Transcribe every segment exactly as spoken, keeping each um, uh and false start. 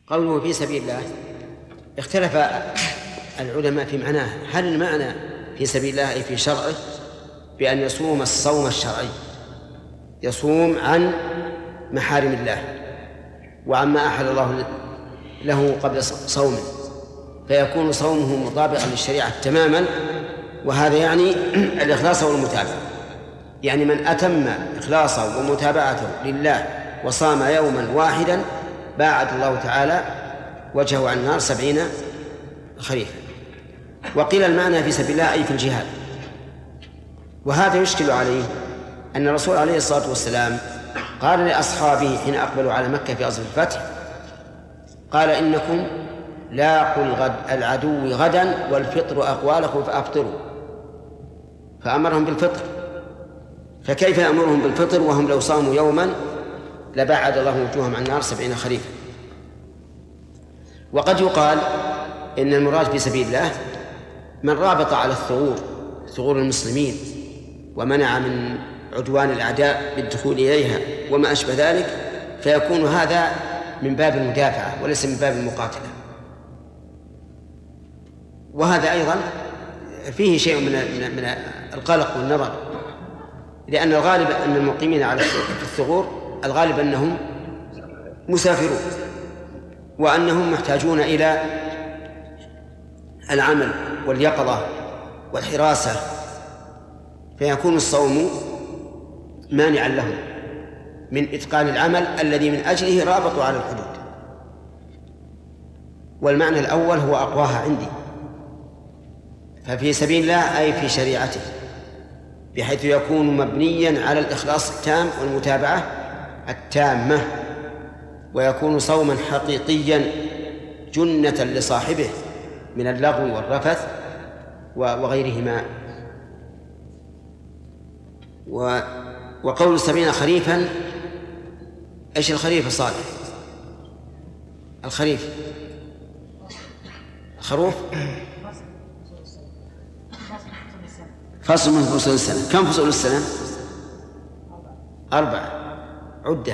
قوله في سبيل الله اختلف العلماء في معناه. هل المعنى في سبيل الله أي في شرعه بأن يصوم الصوم الشرعي، يصوم عن محارم الله وعما أحل الله له قبل صومه، فيكون صومه مطابقا للشريعة تماما، وهذا يعني الإخلاص والمتابعة. يعني من أتم إخلاصه ومتابعته لله وصام يوما واحدا باعد الله تعالى وجهه عن النار سبعين خريفا. وقيل المعنى في سبيل الله أي في الجهاد، وهذا يشكل عليه أن الرسول عليه الصلاة والسلام قال لأصحابه حين أقبلوا على مكة في أصل الفتح، قال إنكم لاقوا الغد العدو غدا والفطر أقوالكم فأفطروا، فأمرهم بالفطر. فكيف يأمرهم بالفطر وهم لو صاموا يوما لبعد الله وجوههم عن النار سبعين خريفا؟ وقد يقال إن المراد في سبيل الله من رابط على الثغور ثغور المسلمين ومنع من عدوان الأعداء بالدخول إليها وما أشبه ذلك، فيكون هذا من باب المدافعة وليس من باب المقاتلة. وهذا أيضا فيه شيء من من القلق والنظر، لأن الغالب أن المقيمين على الثغور الغالب أنهم مسافرون وأنهم محتاجون إلى العمل واليقظة والحراسة، فيكون الصوم مانعا لهم من إتقان العمل الذي من أجله رابطوا على الحدود. والمعنى الأول هو أقواها عندي، ففي سبيل الله أي في شريعته، بحيث يكون مبنيا على الإخلاص التام والمتابعة التامة، ويكون صوما حقيقيا جنة لصاحبه من اللغو والرفث وغيرهما. وقول سبعين خريفا، ايش الخريف صالح؟ الخريف الخروف فصل من فصول السنة. كم فصول السنة؟ أربعة. عدة.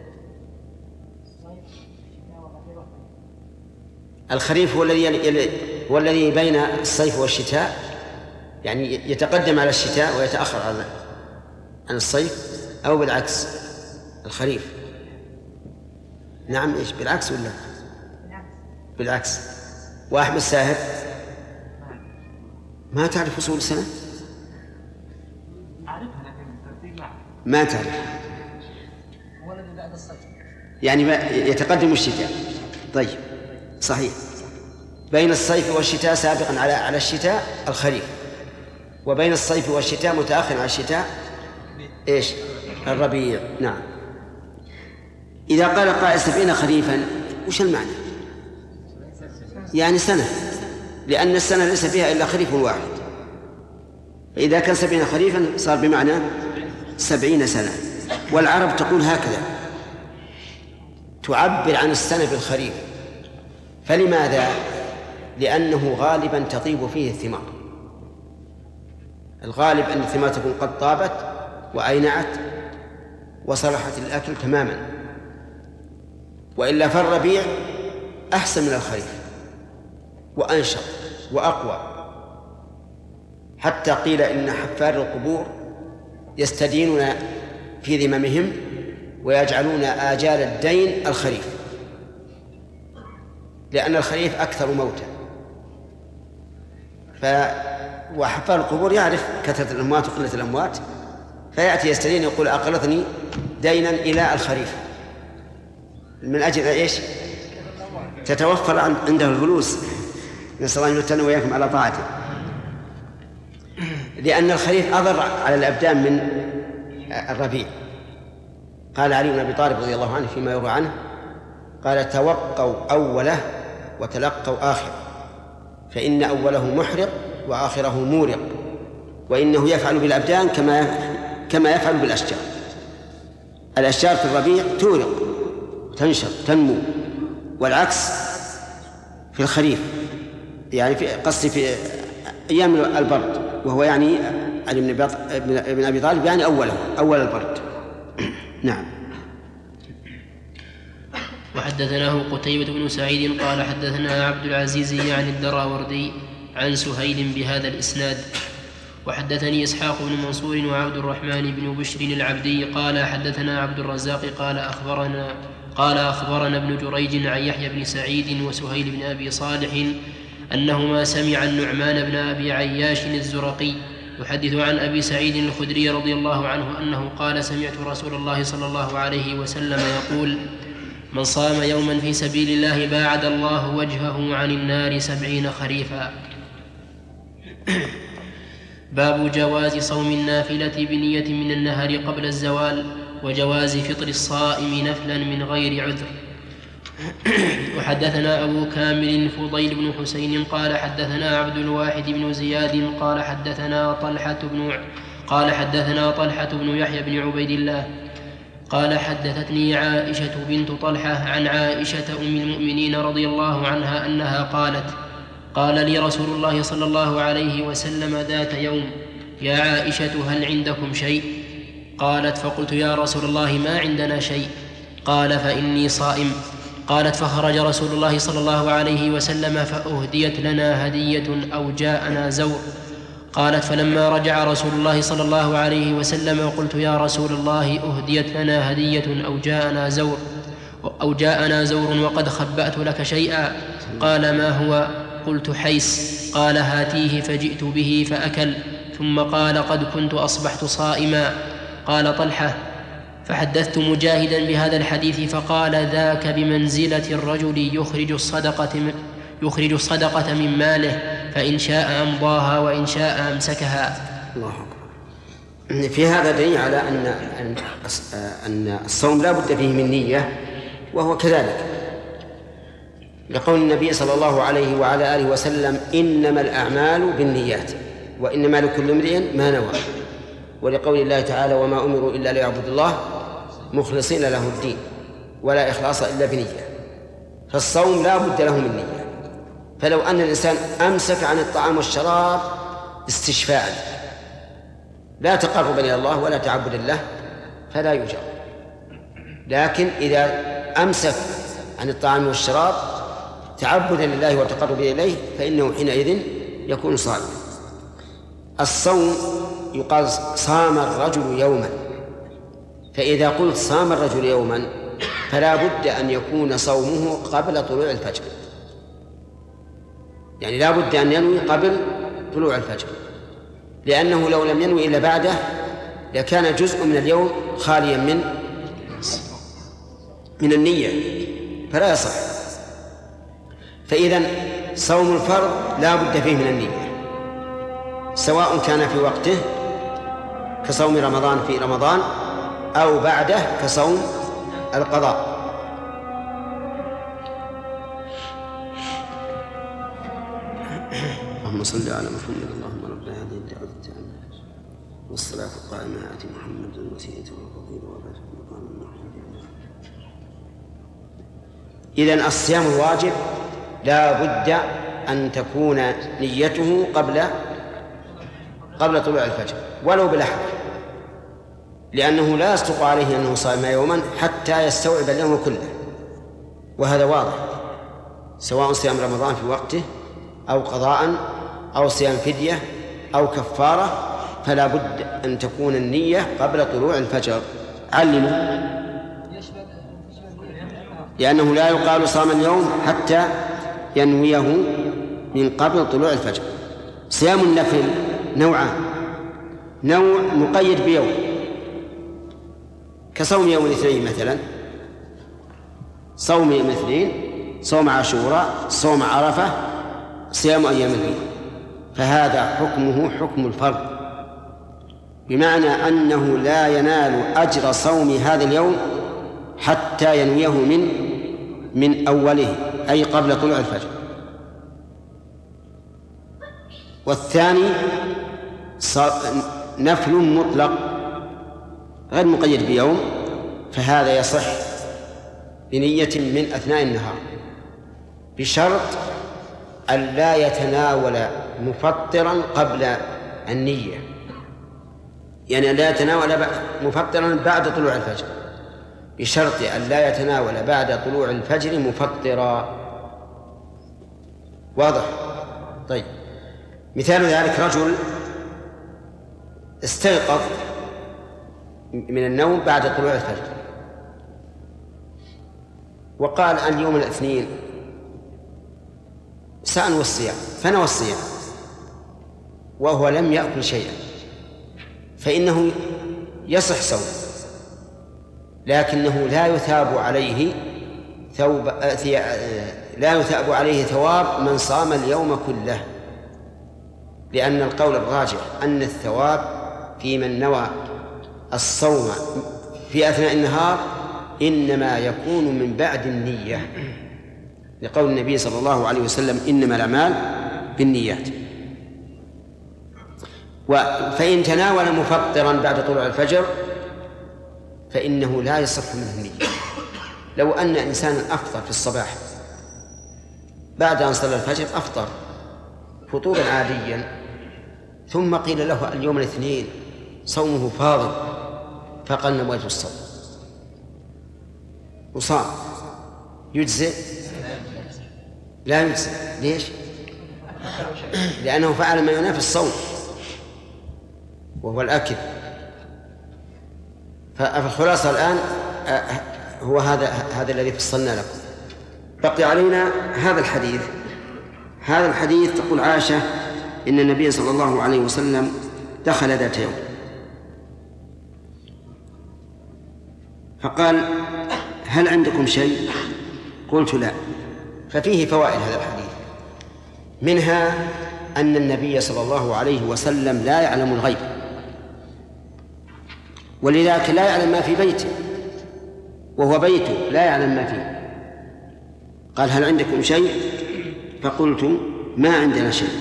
الخريف هو الذي هو الذي بين الصيف والشتاء، يعني يتقدم على الشتاء ويتأخر عن الصيف، أو بالعكس الخريف. نعم، إيش بالعكس ولا بالعكس؟ وأحمد ساهر ما تعرف فصول السنة؟ ما تعرف، يعني يتقدم الشتاء. طيب صحيح، بين الصيف والشتاء سابقا على على الشتاء الخريف، وبين الصيف والشتاء متأخر على الشتاء ايش؟ الربيع. نعم. إذا قال قائل سبعين خريفا وش المعنى؟ يعني سنة، لأن السنة ليس فيها إلا خريف واحد، فإذا كان سبعين خريفا صار بمعنى سبعين سنة. والعرب تقول هكذا، تعبر عن السنة بالخريف. فلماذا؟ لأنه غالبا تطيب فيه الثمار، الغالب أن الثمار تكون قد طابت وأينعت وصلحت الأكل تماما، وإلا فالربيع أحسن من الخريف وأنشط وأقوى. حتى قيل إن حفار القبور يستدينون في ذممهم ويجعلون آجال الدين الخريف، لأن الخريف أكثر موتا. ف... وحفار القبور يعرف كثرة الأموات وقلة الأموات، فيأتي يستدين يقول أقرضني دينا إلى الخريف، من أجل إيش؟ تتوفر عنده الفلوس. نسأل الله أن يمتعنا وإياكم على طاعته. لأن الخريف أضر على الأبدان من الربيع. قال علي بن أبي طالب رضي الله عنه فيما يروى عنه، قال توقوا أوله وتلقوا آخره، فإن أوله محرق وآخره مورق، وإنه يفعل بالأبدان كما كما يفعل بالأشجار. الأشجار في الربيع تورق تنشط تنمو، والعكس في الخريف، يعني في قصدي في أيام البرد، وهو يعني علي بن أبي طالب يعني أوله أول البرد. نعم. وحدثناه قتيبة بن سعيد قال حدثنا عبد العزيز يعني الدراوردي عن سهيل بهذا الإسناد. وحدثني إسحاق بن منصور وعبد الرحمن بن بشر العبدي قال حدثنا عبد الرزاق قال أخبرنا قال أخبرنا ابن جريج عن يحيى بن سعيد وسهيل بن أبي صالح أنهما سمع النعمان بن أبي عياش الزرقي يحدث عن أبي سعيد الخدري رضي الله عنه أنه قال سمعت رسول الله صلى الله عليه وسلم يقول من صام يوما في سبيل الله باعد الله وجهه عن النار سبعين خريفا. باب جواز صوم النافلة بنية من النهر قبل الزوال وجواز فطر الصائم نفلا من غير عذر. وحدثنا أبو كامل فضيل بن حسين قال حدثنا عبد الواحد بن زياد قال حدثنا طلحة بن قال حدثنا طلحة بن يحيى بن عبيد الله قال حدثتني عائشة بنت طلحة عن عائشة أم المؤمنين رضي الله عنها أنها قالت قال لي رسول الله صلى الله عليه وسلم ذات يوم يا عائشة هل عندكم شيء؟ قالت فقلت يا رسول الله ما عندنا شيء. قال فإني صائم. قالت فخرج رسول الله صلى الله عليه وسلم فأهديت لنا هدية أو جاءنا زور. قالت فلما رجع رسول الله صلى الله عليه وسلم قلت يا رسول الله أهديت لنا هدية أو جاءنا زور أو جاءنا زور وقد خبأت لك شيئا. قال ما هو؟ قلت حيس. قال هاتيه فجئت به فأكل ثم قال قد كنت أصبحت صائما. قال طلحة فحدثت مجاهدا بهذا الحديث فقال ذاك بمنزلة الرجل يخرج الصدقة من, يخرج الصدقة من ماله فإن شاء أمضاها وإن شاء أمسكها. الله أكبر. في هذا دليل على أن أن الصوم لا بد فيه من نية وهو كذلك لقول النبي صلى الله عليه وعلى آله وسلم إنما الأعمال بالنيات وإنما لكل امرئ ما نوى، ولقول الله تعالى وما أمروا إلا ليعبدوا الله مخلصين له الدين ولا إخلاص إلا بنية. فالصوم لا بد له من نية. فلو أن الإنسان أمسك عن الطعام والشراب استشفاء لا تقربا إلى الله ولا تعبدا له فلا يجر، لكن إذا أمسك عن الطعام والشراب تعبدا لله وتقربا إليه فإنه حينئذ يكون صائما. الصوم يقال صام الرجل يوما، فإذا قلت صام الرجل يوما فلا بد أن يكون صومه قبل طلوع الفجر، يعني لا بد أن ينوي قبل طلوع الفجر، لأنه لو لم ينوي إلا بعده لكان جزء من اليوم خاليا من من النية فلا يصح. فإذا صوم الفرض لا بد فيه من النية، سواء كان في وقته كصوم رمضان في رمضان أو بعده كصوم القضاء. اللهم صل على محمد اللهم رب هذه الدعوة التامة والصلاة القائمة آت محمد الوسيلة والفضيلة وبارك مقام محمود. إذن الصيام الواجب لا بد أن تكون نيته قبل قبل طلوع الفجر ولو بلحظة، لأنه لا يصدق عليه أنه صام يوما حتى يستوعب اليوم كله، وهذا واضح سواء صيام رمضان في وقته أو قضاء أو صيام فدية أو كفارة، فلا بد أن تكون النية قبل طلوع الفجر. علموا لأنه لا يقال صام اليوم حتى ينويه من قبل طلوع الفجر. صيام النفل نوعان، نوع مقيد بيوم كصوم يوم الاثنين مثلا، صوم يوم الاثنين، صوم عاشوراء، صوم عرفة، صيام أيام البيض، فهذا حكمه حكم الفرض، بمعنى أنه لا ينال أجر صوم هذا اليوم حتى ينويه من من أوله أي قبل طلوع الفجر. والثاني نفل مطلق غير مقيد بيوم، فهذا يصح بنية من أثناء النهار بشرط أن لا يتناول مفطرا قبل النية، يعني لا يتناول مفطرا بعد طلوع الفجر، بشرط أن لا يتناول بعد طلوع الفجر مفطرا. واضح؟ طيب، مثال ذلك رجل استيقظ من النوم بعد طلوع الفجر وقال اليوم الاثنين سأنوي الصيام، فنوى الصيام وهو لم يأكل شيئا، فإنه يصح صوم، لكنه لا يثاب عليه ثوب لا يثاب عليه ثواب من صام اليوم كله، لأن القول الراجح أن الثواب في من نوى الصوم في أثناء النهار إنما يكون من بعد النية، لقول النبي صلى الله عليه وسلم إنما الأعمال بالنيات. فإن تناول مفطرا بعد طلوع الفجر فإنه لا يصح منه النية. لو أن إنسانا أفطر في الصباح بعد أن صلى الفجر أفطر فطورا عاديا، ثم قيل له اليوم الاثنين صومه فاضل، فقال نويت الصوم وصام، يجزئ؟ لا يجزئ. ليش؟ لأنه فعل ما ينافي الصوم وهو الأكل. فالخلاصة الآن هو هذا هذا الذي فصلنا لكم. بقي علينا هذا الحديث. هذا الحديث تقول عائشة إن النبي صلى الله عليه وسلم دخل ذات يوم فقال هل عندكم شيء؟ قلت لا. ففيه فوائد هذا الحديث، منها أن النبي صلى الله عليه وسلم لا يعلم الغيب، ولذلك لا يعلم ما في بيته، وهو بيته لا يعلم ما فيه. قال هل عندكم شيء؟ فقلت ما عندنا شيء.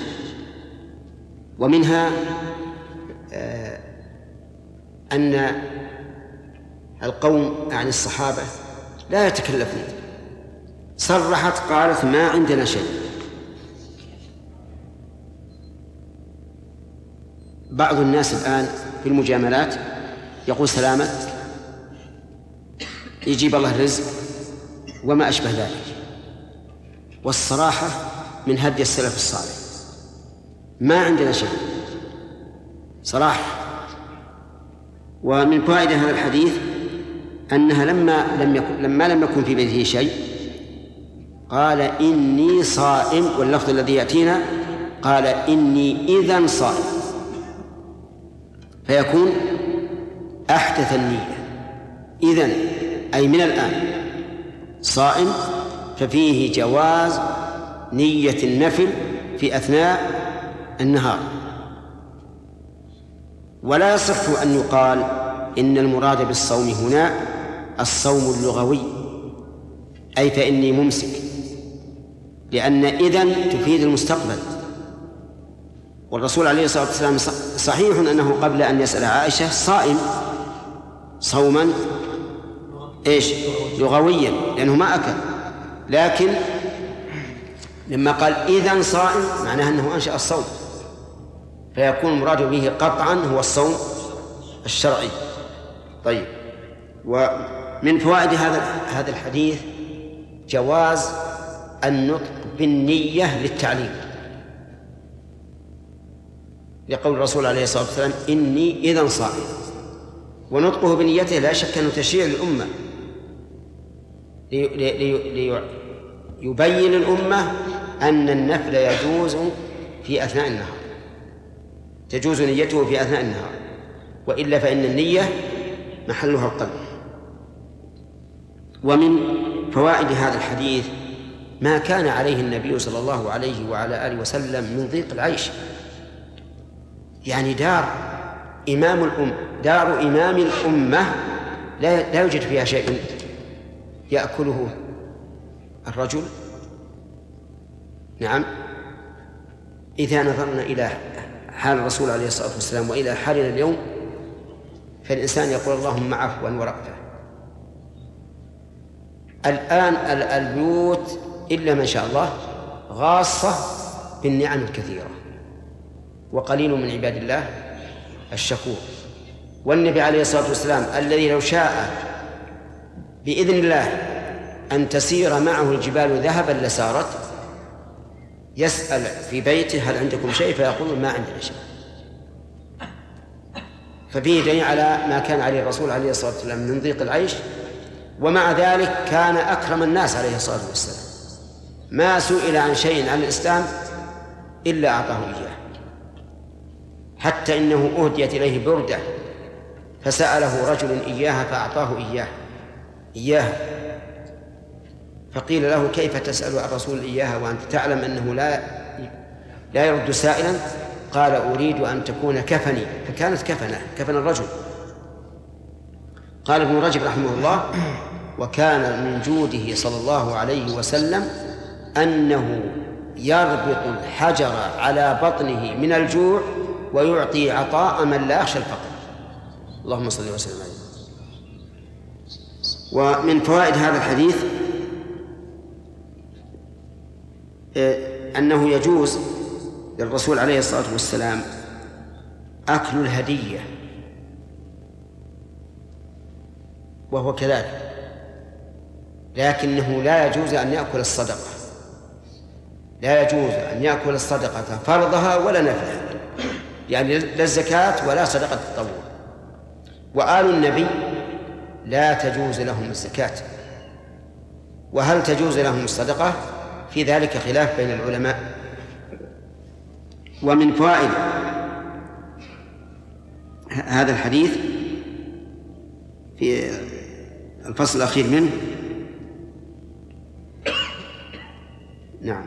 ومنها آه أن القوم عن الصحابة لا يتكلفون، صرحت قالت ما عندنا شيء. بعض الناس الآن في المجاملات يقول سلامة يجيب الله الرزق وما أشبه ذلك، والصراحة من هدي السلف الصالح ما عندنا شيء صراحة. ومن فوائد هذا الحديث أنها لما لم يكن لما لم يكن في بيته شيء قال إني صائم، واللفظ الذي يأتينا قال إني إذن صائم، فيكون أحدث النية. إذن أي من الآن صائم، ففيه جواز نية النفل في أثناء النهار. ولا يصح أن يقال إن المراد بالصوم هنا الصوم اللغوي، أي فإني ممسك، لأن إذن تفيد المستقبل. والرسول عليه الصلاة والسلام صحيح أنه قبل أن يسأل عائشة صائم صوما إيش لغويا لأنه ما أكل، لكن لما قال إذن صائم معناه أنه أنشأ الصوم، فيكون المراد به قطعا هو الصوم الشرعي. طيب، ومن فوائد هذا هذا الحديث جواز النطق بالنية للتعليم، لقول الرسول عليه الصلاة والسلام إني إذن صائم، ونطقه بنيته لا شك أنه تشريع للأمة ليبين الأمة أن النفل يجوز في أثناء النهار، تجوز نيته في أثناء النهار، وإلا فإن النية محلها القلب. ومن فوائد هذا الحديث ما كان عليه النبي صلى الله عليه وعلى آله وسلم من ضيق العيش، يعني دار إمام الأمة دار إمام الأمة لا لا يوجد فيها شيء يأكله الرجل. نعم، إذا نظرنا إلى حال الرسول عليه الصلاة والسلام وإلى حالنا اليوم فالإنسان يقول اللهم عفوا ورأفة. الآن البيوت إلا ما شاء الله غاصة بالنعم الكثيرة، وقليل من عباد الله الشكور. والنبي عليه الصلاة والسلام الذي لو شاء بإذن الله أن تسير معه الجبال ذهبا لسارت، يسأل في بيته هل عندكم شيء؟ فيقول ما عندنا شيء. ففيه دليل على ما كان عليه الرسول عليه الصلاة والسلام من ضيق العيش، ومع ذلك كان أكرم الناس عليه الصلاة والسلام، ما سئل عن شيء عن الإسلام إلا أعطاه إياه، حتى إنه أهديت إليه بردة فسأله رجل إياها فأعطاه إياه إياها فقيل له كيف تسأل الرسول إياها وأنت تعلم أنه لا لا يرد سائلا؟ قال أريد أن تكون كفني، فكانت كفنه كفن الرجل. قال ابن رجب رحمه الله: وكان من جوده صلى الله عليه وسلم أنه يربط الحجر على بطنه من الجوع ويعطي عطاء من لا يخشى الفقر. اللهم صل وسلم عليه. ومن فوائد هذا الحديث أنه يجوز للرسول عليه الصلاة والسلام أكل الهدية، وهو كذلك، لكنه لا يجوز أن يأكل الصدقة، لا يجوز أن يأكل الصدقة فرضها ولا نفلها، يعني لا الزكاة ولا صدقة التطوع. وآل النبي لا تجوز لهم الزكاة، وهل تجوز لهم الصدقة؟ في ذلك خلاف بين العلماء. ومن فوائد هذا الحديث في الفصل الأخير منه نعم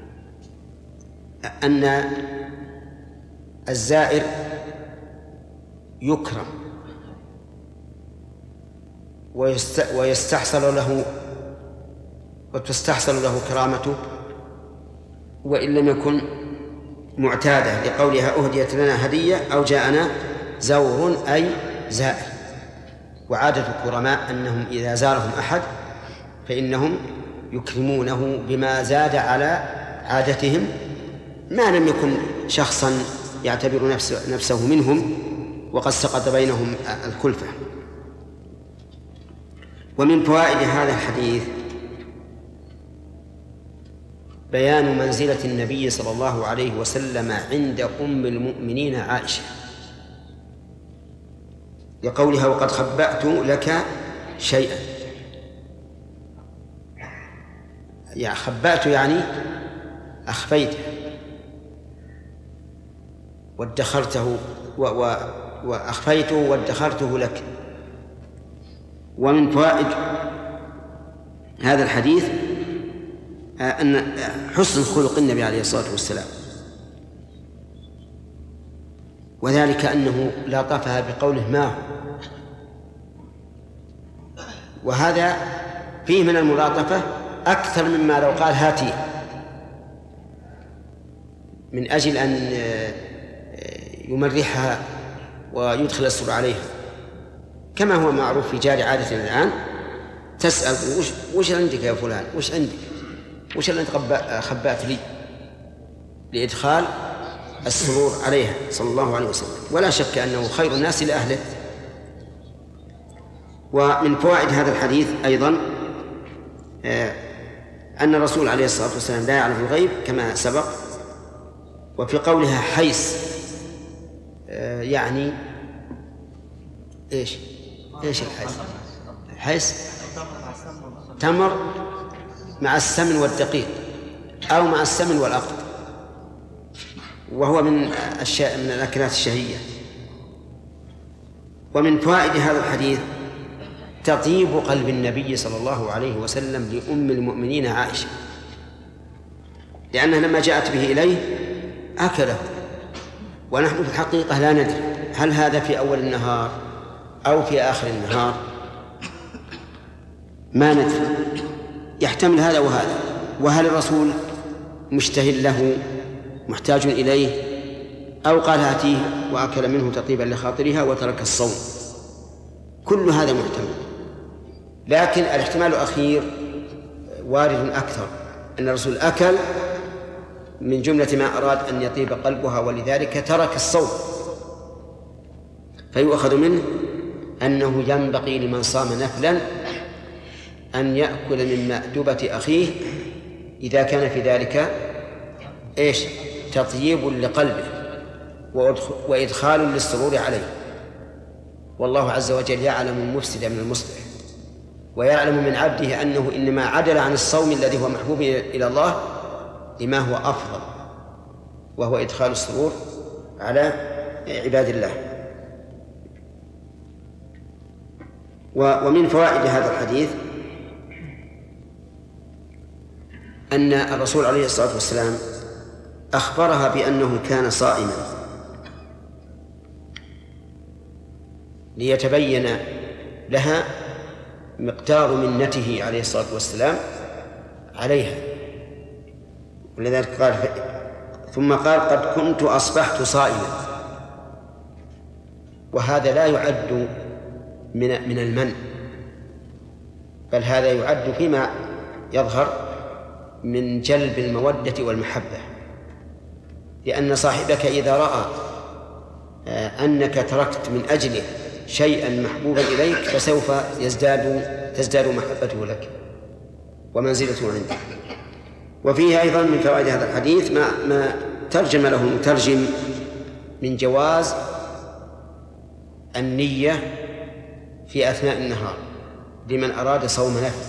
أن الزائر يكرم ويستحصل له وتستحصل له كرامته وإن لم يكن معتادة، لقولها أهديت لنا هدية أو جاءنا زور أي زائر. وعادة الكرماء أنهم إذا زارهم أحد فإنهم يكرمونه بما زاد على عادتهم، ما لم يكن شخصا يعتبر نفسه, نفسه منهم وقد سقط بينهم الكلفة. ومن فوائد هذا الحديث بيان منزلة النبي صلى الله عليه وسلم عند أم المؤمنين عائشة، لقولها وقد خبأت لك شيئا. يعني خبأت يعني أخفيته وادخرته و و وأخفيته وادخرته لك. ومن فوائد هذا الحديث أن حسن خلق النبي عليه الصلاة والسلام، وذلك أنه لاطفها بقوله ما هو، وهذا فيه من الملاطفة أكثر مما لو قال هاتي، من أجل أن يمرحها ويدخل السرور عليها، كما هو معروف في جاري عادة الآن تسأل وش, وش عندك يا فلان، وش عندك، وش اللي أنت خبأت لي، لإدخال السرور عليها صلى الله عليه وسلم. ولا شك أنه خير الناس لأهله. ومن فوائد هذا الحديث أيضا أن الرسول عليه الصلاة والسلام لا يعلم الغيب كما سبق. وفي قولها حيث يعني إيش إيش الحيث؟ الحيث تمر مع السمن والدقيق أو مع السمن والأقط، وهو من الشيء من الأكلات الشهية. ومن فوائد هذا الحديث تطيب قلب النبي صلى الله عليه وسلم لأم المؤمنين عائشة، لأنها لما جاءت به إليه أكله، ونحن في الحقيقة لا ندري هل هذا في أول النهار أو في آخر النهار، ما ندري، يحتمل هذا وهذا. وهل الرسول مشتهي له محتاج إليه أو قال هاتيه وأكل منه تطيبا لخاطرها وترك الصوم؟ كل هذا محتمل، لكن الاحتمال الأخير وارد أكثر، أن الرسول أكل من جملة ما أراد أن يطيب قلبها ولذلك ترك الصوم. فيؤخذ منه أنه ينبغي لمن صام نفلا أن يأكل من مأدبة أخيه إذا كان في ذلك إيش؟ تطييب لقلبه وإدخال للسرور عليه. والله عز وجل يعلم المفسد من المصلح، ويعلم من عبده أنه إنما عدل عن الصوم الذي هو محبوب إلى الله لما هو أفضل، وهو إدخال السرور على عباد الله. ومن فوائد هذا الحديث أن الرسول عليه الصلاة والسلام أخبرها بأنه كان صائما ليتبين لها مقدار منته عليه الصلاة والسلام عليها، ولذلك قال ثم قال قد كنت أصبحت صائما. وهذا لا يعد من من المن، بل هذا يعد فيما يظهر من جلب المودة والمحبة، لأن صاحبك إذا رأى أنك تركت من أجله شيئا محبوبا إليك فسوف يزداد تزداد محبته لك ومنزلته عندك. وفيه أيضا من فوائد هذا الحديث ما, ما ترجم له المترجم من جواز النية في أثناء النهار لمن أراد صوم نفل،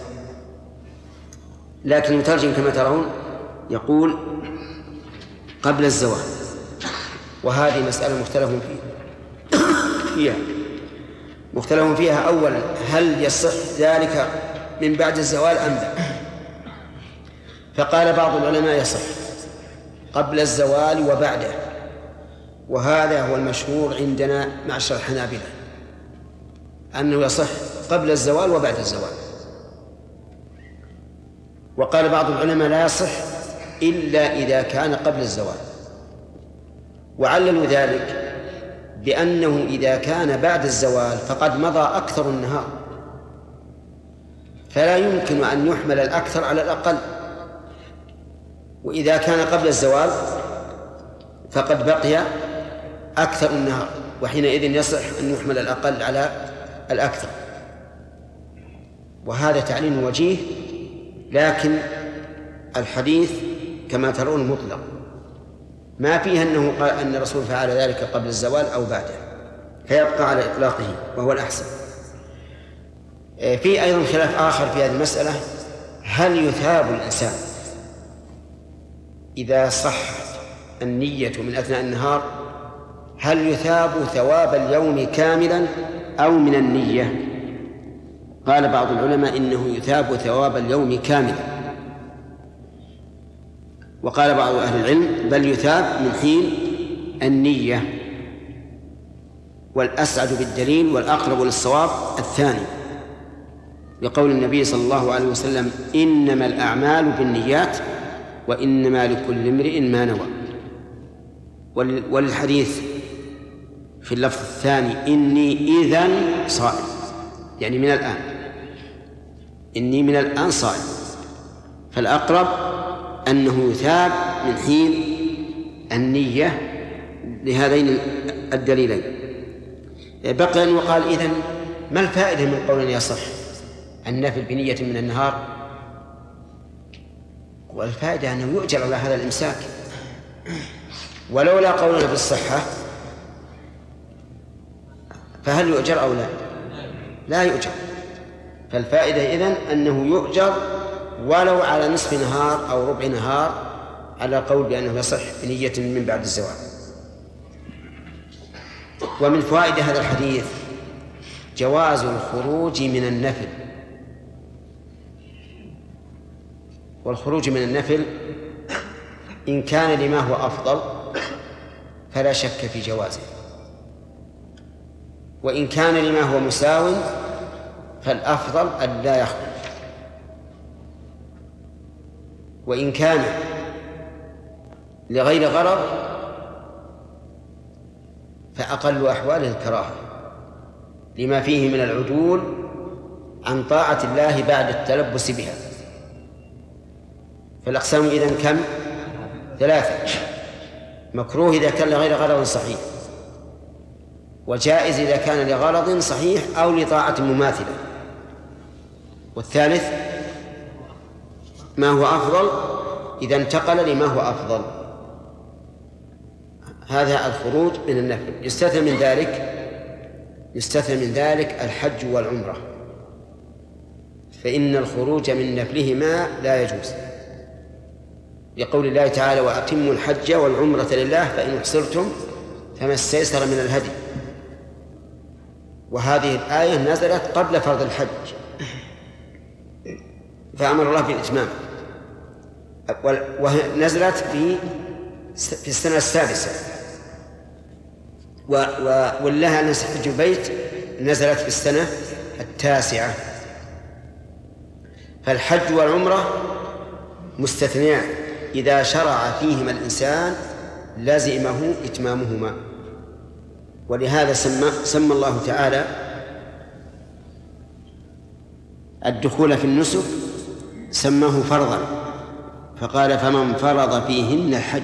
لكن المترجم كما ترون يقول قبل الزوال، وهذه مسألة مختلف فيها مختلف فيها أولا هل يصح ذلك من بعد الزوال أم لا؟ فقال بعض العلماء يصح قبل الزوال وبعده، وهذا هو المشهور عندنا معشر الحنابلة أنه يصح قبل الزوال وبعد الزوال. وقال بعض العلماء لا يصح إلا إذا كان قبل الزوال، وعللوا ذلك بأنه إذا كان بعد الزوال فقد مضى أكثر النهار، فلا يمكن أن يحمل الأكثر على الأقل، وإذا كان قبل الزوال فقد بقي أكثر النهار، وحينئذ يصح أن يحمل الأقل على الأكثر. وهذا تعليل وجيه، لكن الحديث كما ترون مطلق، ما فيه أنه قال أن الرسول فعل ذلك قبل الزوال أو بعده، فيبقى على إطلاقه وهو الأحسن. في أيضا خلاف آخر في هذه المسألة، هل يثاب الإنسان إذا صحت النية من أثناء النهار، هل يثاب ثواب اليوم كاملا أو من النية؟ قال بعض العلماء إنه يثاب ثواب اليوم كاملا، وقال بعض أهل العلم بل يثاب من حين النية، والأسعد بالدليل والأقرب للصواب الثاني، لقول النبي صلى الله عليه وسلم إنما الأعمال بالنيات وإنما لكل امرئ ما نوى. وللحديث في اللفظ الثاني إني إذن صائم، يعني من الآن، إني من الآن صائم، فالأقرب أنه يثاب من حين النية لهذين الدليلين. بقي أن يقال إذن ما الفائدة من قول يصح النفل بنية من النهار؟ والفائدة أنه يؤجر على هذا الإمساك، ولولا قولنا بالصحة فهل يؤجر أو لا؟ لا يؤجر. فالفائدة إذن أنه يؤجر ولو على نصف نهار أو ربع نهار، على قول بأنه يصح بنية من بعد الزوال. ومن فوائد هذا الحديث جواز الخروج من النفل، والخروج من النفل إن كان لما هو أفضل فلا شك في جوازه، وإن كان لما هو مساو فالأفضل أن لا يخرج، وإن كان لغير غرض فأقل أحواله الكراهة لما فيه من العدول عن طاعة الله بعد التلبس بها. فالأقسام إذن كم؟ ثلاثة: مكروه إذا كان لغير غرض صحيح، وجائز إذا كان لغرض صحيح أو لطاعة مماثلة، والثالث ما هو أفضل إذا انتقل لما هو أفضل. هذا الخروج من النفل. يستثنى من ذلك يستثنى من ذلك الحج والعمرة، فإن الخروج من نفلهما لا يجوز، لقول الله تعالى: وأتموا الحج والعمرة لله فإن أحصرتم فما استيسر من الهدي. وهذه الآية نزلت قبل فرض الحج، فأمر الله بالإتمام، ونزلت في في السنة السادسة، ولها أن تحج البيت نزلت في السنة التاسعة. فالحج والعمرة مستثنيان، إذا شرع فيهما الإنسان لازمه إتمامهما. ولهذا سمى, سمى الله تعالى الدخول في النسك سماه فرضا، فقال: فمن فرض فيهن الحج.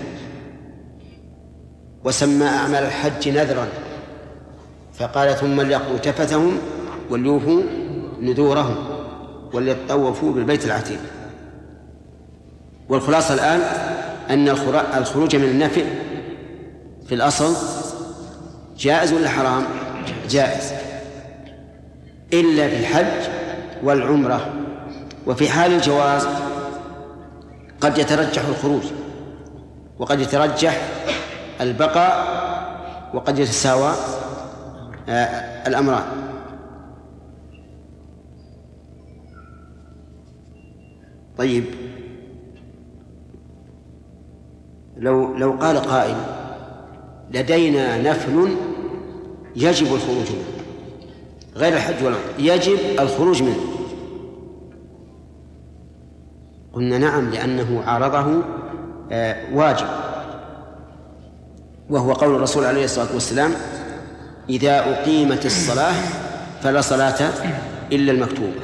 وسمى أعمال الحج نذرا، فقال: ثم ليقضوا تفثهم وليوفوا نذورهم وليطوفوا بالبيت العتيق. والخلاصة الآن أن الخروج من النفل في الأصل جائز ولا حرام؟ جائز، إلا في الحج والعمرة. وفي حال الجواز قد يترجح الخروج، وقد يترجح البقاء، وقد يتساوى الأمران. طيب، لو لو قال قائل: لدينا نفل يجب الخروج منه غير الحج والعمرة، يجب الخروج منه، قلنا نعم، لأنه عارضه واجب، وهو قول الرسول عليه الصلاة والسلام: إذا أقيمت الصلاة فلا صلاة إلا المكتوبة.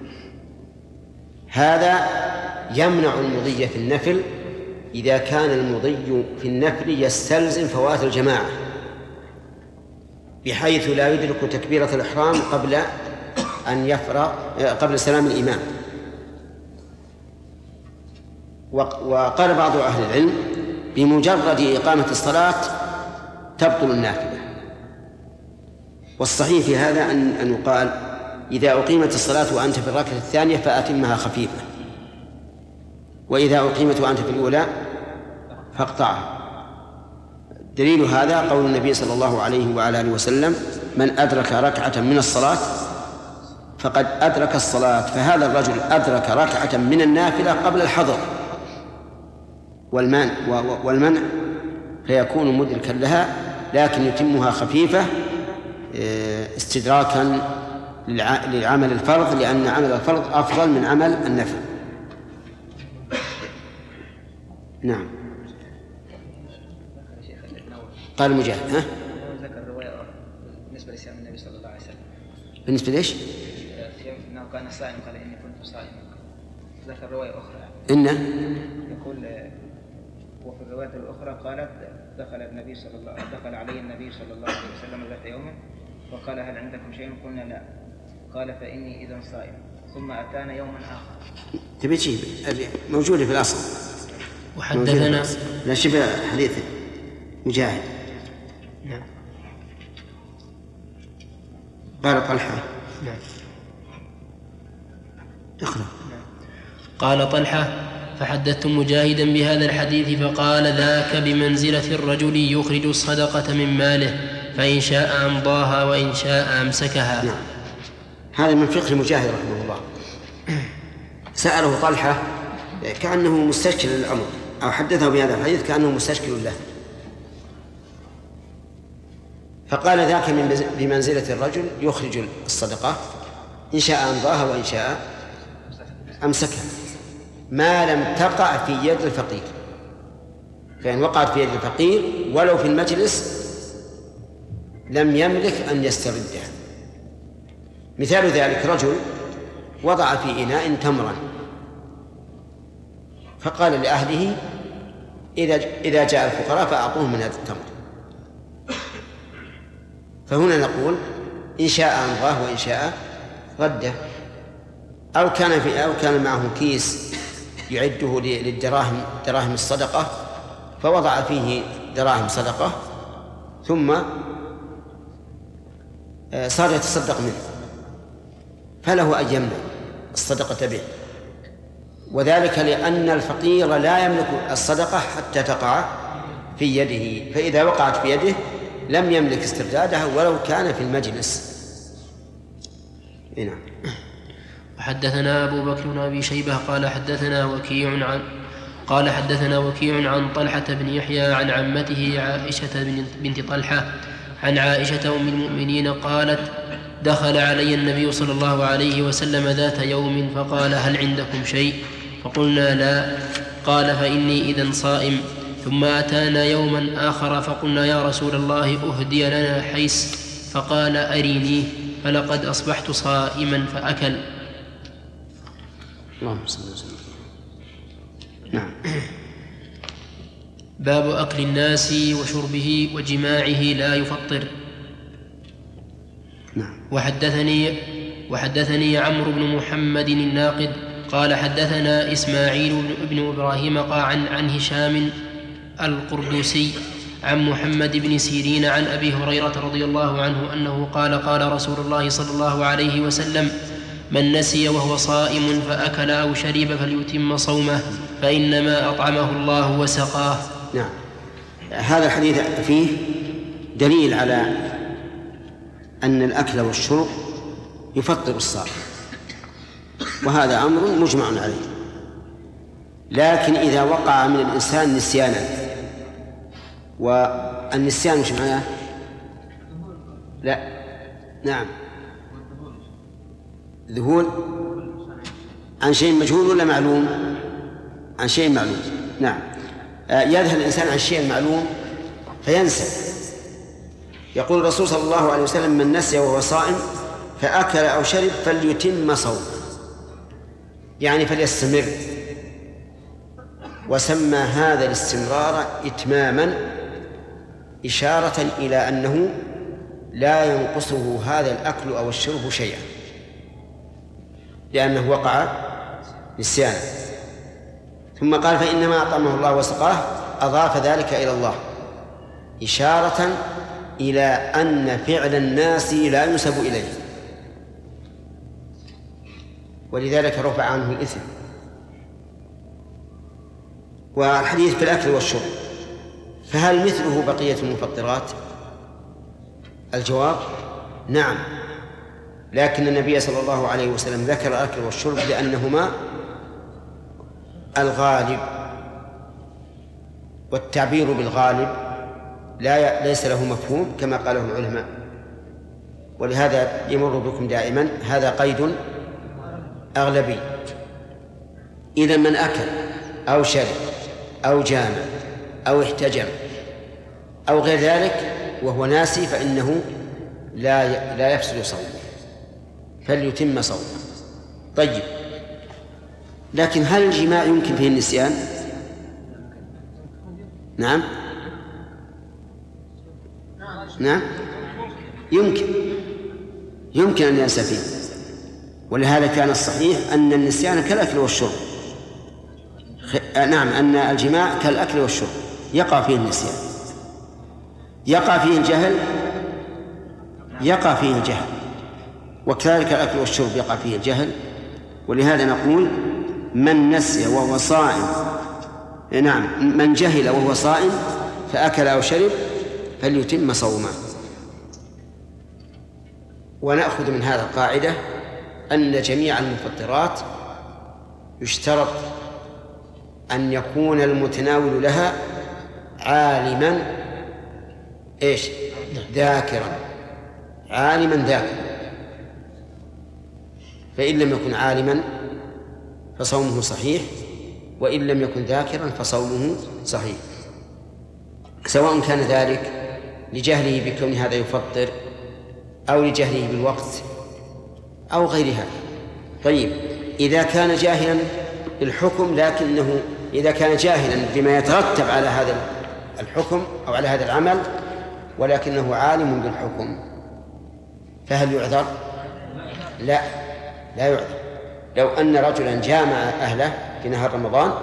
هذا يمنع المضي في النفل إذا كان المضي في النفل يستلزم فوات الجماعة، بحيث لا يدرك تكبيرة الإحرام قبل أن يفرغ قبل سلام الإمام. وقال بعض أهل العلم: بمجرد إقامة الصلاة تبطل النافلة. والصحيح في هذا أن أن يقال: إذا أقيمت الصلاة وأنت في الركعة الثانية فأتمها خفيفة، وإذا أقيمت وأنت في الأولى فاقطعها. دليل هذا قول النبي صلى الله عليه وعلى آله وسلم: من أدرك ركعة من الصلاة فقد أدرك الصلاة. فهذا الرجل أدرك ركعة من النافلة قبل الحظر والمنع والمنع فيكون مدركا لها، لكن يتمها خفيفة استدراكا للعمل الفرض، لأن عمل الفرض أفضل من عمل النفل. نعم. قال مجاهد: ها؟ ذكر رواية بالنسبة لصيام النبي صلى الله عليه وسلم. بالنسبة ليش؟ إنه كان صائم، قال إني كنت صائما. ذكر رواية أخرى إنه يقول، وفي الرواية الأخرى قالت: دخل النبي صلى الله دخل علي النبي صلى الله عليه وسلم ذات يوم وقال: هل عندكم شيء؟ قلنا: لا. قال: فإني إذن صائم. ثم أتانا يوما آخر. تبي تجيب موجودة في الأصل. وحدثنا لا شبه حديث مجاهد. نعم. قال طلحة. نعم. اقرأ. قال طلحة: فحدثت مجاهدا بهذا الحديث فقال: ذاك بمنزلة الرجل يخرج الصدقة من ماله، فإن شاء أمضاها وإن شاء أمسكها. نعم. هذا من فقه مجاهد رحمه الله. سأله طلحة كأنه مستشكل للأمر، أو حدثه بهذا الحديث كأنه مستشكل له، فقال: ذاك من بمنزلة الرجل يخرج الصدقة، إن شاء أمضاها وإن شاء أمسكها، ما لم تقع في يد الفقير. فإن وقعت في يد الفقير ولو في المجلس لم يملك أن يستردها. مثال ذلك: رجل وضع في إناء تمرا فقال لأهله: إذا إذا جاء الفقراء فأعطوهم من هذا التمر. فهنا نقول: إن شاء أمضاه وإن شاء رده. أو كان في أو كان معه كيس يعده للدراهم دراهم الصدقة فوضع فيه دراهم صدقة ثم صار يتصدق منه فله أن يمنع الصدقة به، وذلك لأن الفقير لا يملك الصدقة حتى تقع في يده، فإذا وقعت في يده لم يملك استردادها ولو كان في المجلس. نعم. وحدثنا أبو بكر بن أبي شيبة قال حدثنا وكيع عن قال حدثنا وكيع عن طلحة بن يحيى عن عمته عائشة بنت طلحة عن عائشة أم المؤمنين قالت: دخل علي النبي صلى الله عليه وسلم ذات يوم فقال: هل عندكم شيء؟ فقلنا: لا. قال: فإني إذن صائم. ثم أتانا يوما آخر فقلنا: يا رسول الله أهدي لنا حيس. فقال: أرينيه. فلقد أصبحت صائما فأكل. اللهم صل وسلم. نعم. باب أكل الناس وشربه وجماعه لا يفطر. نعم. وحدثني وحدثني عمرو بن محمد الناقد قال حدثنا إسماعيل بن إبراهيم عن عن هشام القردوسي عن محمد بن سيرين عن أبي هريرة رضي الله عنه أنه قال: قال رسول الله صلى الله عليه وسلم: من نسي وهو صائم فأكل أو شرب فليتم صومه فإنما أطعمه الله وسقاه. نعم. هذا الحديث فيه دليل على أن الأكل والشرب يفطر الصائم، وهذا أمر مجمع عليه. لكن إذا وقع من الإنسان نسيانا، والنسيان مش معناه؟ لا. نعم. ذهول عن شيء مجهول ولا معلوم؟ عن شيء معلوم. نعم. يذهل الإنسان عن الشيء المعلوم فينسى. يقول الرسول صلى الله عليه وسلم: من نسي وهو صائم فأكل أو شرب فليتم صومه، يعني فليستمر. وسمى هذا الاستمرار إتماما، إشارة إلى أنه لا ينقصه هذا الأكل أو الشرب شيئا، لأنه وقع نسيانا. ثم قال: فإنما أطعمه الله وسقاه، أضاف ذلك إلى الله، إشارة إلى أن فعل الناس لا ينسب إليه، ولذلك رفع عنه الإثم. والحديث في الأكل والشرب، فهل مثله بقية المفطرات؟ الجواب: نعم، لكن النبي صلى الله عليه وسلم ذكر الأكل والشرب لأنهما الغالب، والتعبير بالغالب لا ليس له مفهوم كما قاله العلماء، ولهذا يمر بكم دائما هذا قيد أغلبي. إذا من أكل أو شرب أو جامع أو احتجم أو غير ذلك وهو ناسي فإنه لا لا يفسد صومه، فليتم صومه. طيب، لكن هل الجماع يمكن فيه النسيان؟ نعم نعم يمكن يمكن أن ينسى فيه، ولهذا كان الصحيح أن النسيان كالأكل والشرب. نعم، أن الجماع كالأكل والشرب يقع فيه النسيان، يقع فيه الجهل يقع فيه الجهل وكذلك الأكل والشرب يقع فيه الجهل. ولهذا نقول: من نسي وهو صائم، نعم، من جهل وهو صائم فأكل أو شرب فليتم صومه. ونأخذ من هذا القاعدة أن جميع المفطرات يشترط أن يكون المتناول لها عالما إيش؟ ذاكرا، عالما ذاكرا. فإن لم يكن عالما فصومه صحيح، وإن لم يكن ذاكرا فصومه صحيح، سواء كان ذلك لجهله بكون هذا يفطر أو لجهله بالوقت أو غير هذا. طيب، إذا كان جاهلا بالحكم، لكنه إذا كان جاهلا بما يترتب على هذا الحكم أو على هذا العمل ولكنه عالم بالحكم، فهل يعذر؟ لا، لا يعذر. لو أن رجلا جامع أهله في نهار رمضان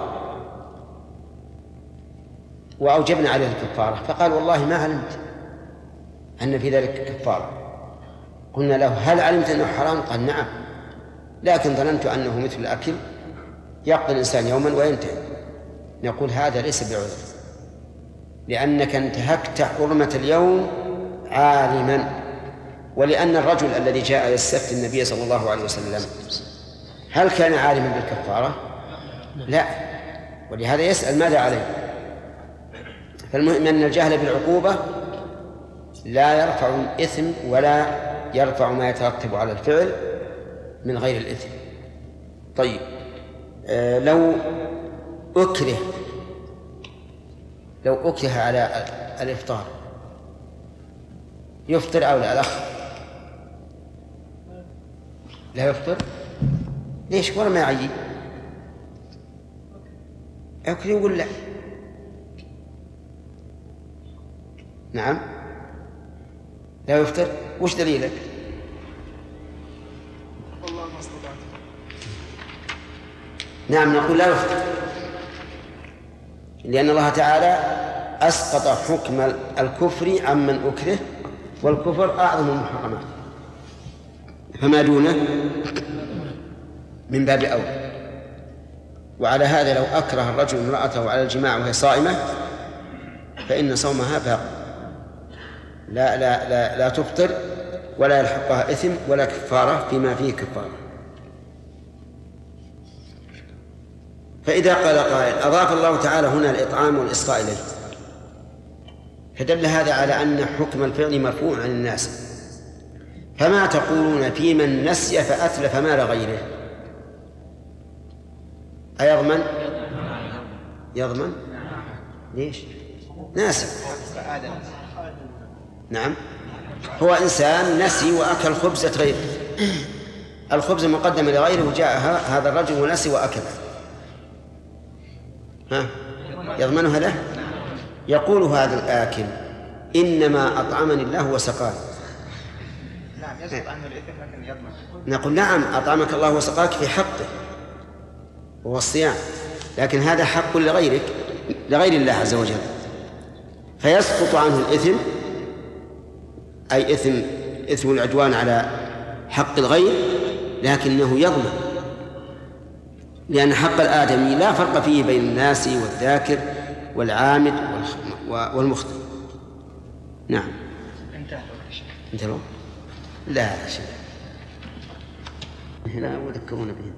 وأوجبنا عليه الكفارة فقال والله ما علمت أن في ذلك كفارة، قلنا له هل علمت أنه حرام؟ قال نعم، لكن ظننت أنه مثل الأكل يقضي الإنسان يوما وينتهي. نقول هذا ليس بعذر، لأنك انتهكت حرمة اليوم عالما، ولأن الرجل الذي جاء يستفتي النبي صلى الله عليه وسلم هل كان عالما بالكفارة؟ لا، ولهذا يسأل ماذا عليه. فالمهم أن الجهل بالعقوبة لا يرفع الإثم ولا يرفع ما يترتب على الفعل من غير الإثم. طيب آه لو أكره لو أكره على الإفطار يفطر أو لا؟ الأخ لا يفطر ليش؟ ولا ما يعيي أكره يقول لا. نعم لا يفطر. وش دليلك؟ والله ما استطعت. نعم نقول لا يفطر، لأن الله تعالى أسقط حكم الكفر عمن أكره، والكفر أعظم المحرمات، فما دونه من باب أولى. وعلى هذا لو أكره الرجل امرأته على الجماع وهي صائمة فإن صومها باق، لا لا لا لا تفطر ولا يلحقها إثم ولا كفارة فيما فيه كفارة. فإذا قال قائل أضاف الله تعالى هنا الإطعام والإسقاء إليه، فدل هذا على أن حكم الفعل مرفوع عن الناس، فما تقولون في من نسي فأتلف مال غيره؟ أيضمن؟ يضمن؟ ليش؟ ناسي. نعم هو إنسان نسي وأكل خبزة غيره، الخبز مقدم لغيره وجاء هذا الرجل ونسي وأكل، ها يضمنها له؟ يقول هذا الآكل إنما أطعمني الله وسقاني. نعم يسقط عنه الإثم لكن يضمن. نقول نعم أطعمك الله وسقاك في حقه وهو الصيام، لكن هذا حق لغيرك لغير الله عز وجل، فيسقط عنه الإثم، أي إثم إثم العدوان على حق الغير، لكنه يضمن، لأن حق الآدمي لا فرق فيه بين الناس والذاكر والعامد والمخطئ. نعم انتهى. لا شيء هنا وذكرون به.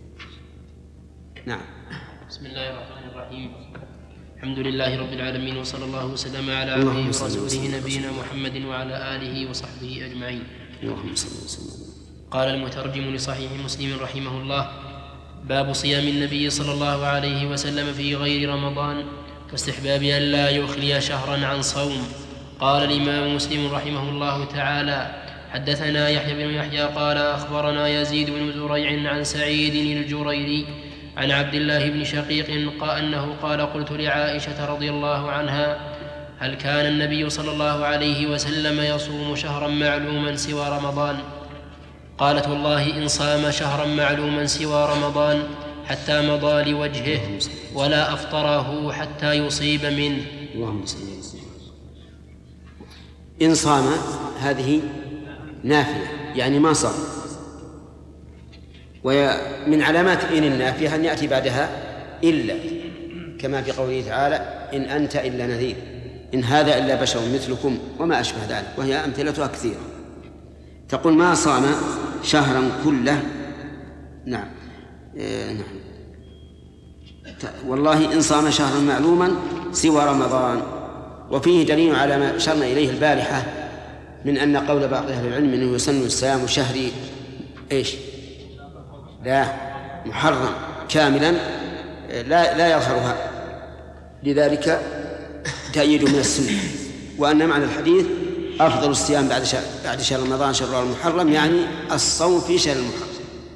نعم. بسم الله الرحمن الرحيم. الحمد لله رب العالمين، وصلى الله وسلم على عبده ورسوله نبينا محمد وعلى آله وصحبه أجمعين. اللهم صل وسلم. قال المترجم لصحيح مسلم رحمه الله: باب صيام النبي صلى الله عليه وسلم في غير رمضان واستحباب أن لا يخلي شهرا عن صوم. قال الإمام مسلم رحمه الله تعالى: حدثنا يحيى بن يحيى قال أخبرنا يزيد بن زريع عن سعيد الجريري عن عبد الله بن شقيق أنه قال: قلت لعائشة رضي الله عنها: هل كان النبي صلى الله عليه وسلم يصوم شهرا معلوما سوى رمضان؟ قالت: والله إن صام شهرا معلوما سوى رمضان حتى مضى لوجهه ولا أفطره حتى يصيب منه. اللهم صل وسلم. إن صام هذه نافية، يعني ما صام، ومن علامات إن النافية أن يأتي بعدها إلا، كما في قوله تعالى: إن أنت إلا نذير، إن هذا إلا بشر مثلكم وما أشبه ذلك، وهي أمثلتها كثيرة. تقول ما صام شهرا كله. نعم إيه نعم والله إن صام شهرا معلوما سوى رمضان. وفيه دليل على ما أشرنا إليه البارحة من أن قول بعض أهل العلم أنه يسن الصيام شهري إيش لا محرم كاملا لا لا يظهرها، لذلك تأييد من السنة. وأن معنى الحديث أفضل الصيام بعد شهر بعد شهر رمضان شهر المحرم، يعني الصوم في شهر المحرم.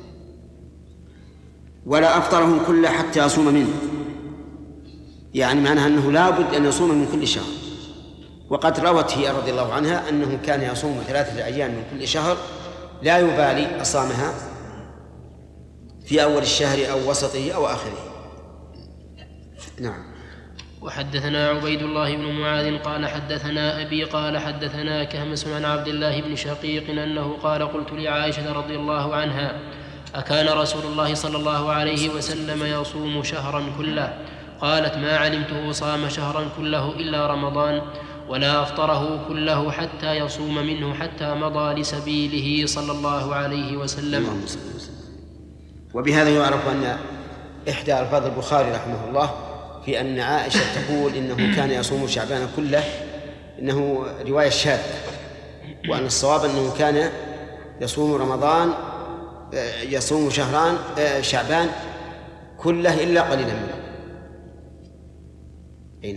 ولا أفطره كله حتى يصوم منه، يعني معناها أنه لا بد أن يصوم من كل شهر. وقد روت هي رضي الله عنها أنه كان يصوم ثلاثة أيام من كل شهر لا يبالي أصامها في أول الشهر أو وسطه أو آخره. نعم. وحدثنا عبيد الله بن معاذ قال حدثنا أبي قال حدثنا كهمس عن عبد الله بن شقيق أنه قال قلت لعائشة رضي الله عنها أكان رسول الله صلى الله عليه وسلم يصوم شهرا كله؟ قالت ما علمته صام شهرا كله إلا رمضان ولا أفطره كله حتى يصوم منه حتى مضى لسبيله صلى الله عليه وسلم. وبهذا يعرف أن إحدى ألفاظ البخاري رحمه الله في أن عائشة تقول إنه كان يصوم شعبان كله إنه رواية شاذة، وأن الصواب أنه كان يصوم رمضان يصوم شهران شعبان كله إلا قليلا منه. أين؟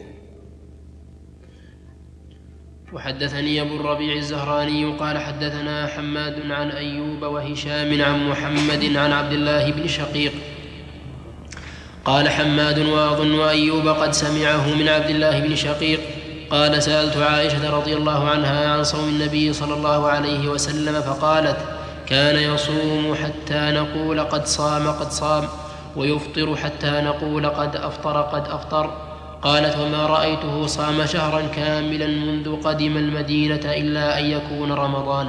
وحدثني أبو الربيع الزهراني قال حدثنا حماد عن أيوب وهشام عن محمد عن عبد الله بن شقيق قال حماد وأظن أيوب قد سمعه من عبد الله بن شقيق قال سألت عائشة رضي الله عنها عن صوم النبي صلى الله عليه وسلم فقالت كان يصوم حتى نقول قد صام قد صام ويفطر حتى نقول قد أفطر قد أفطر. قالت وما رأيته صام شهرا كاملا منذ قدم المدينة إلا أن يكون رمضان.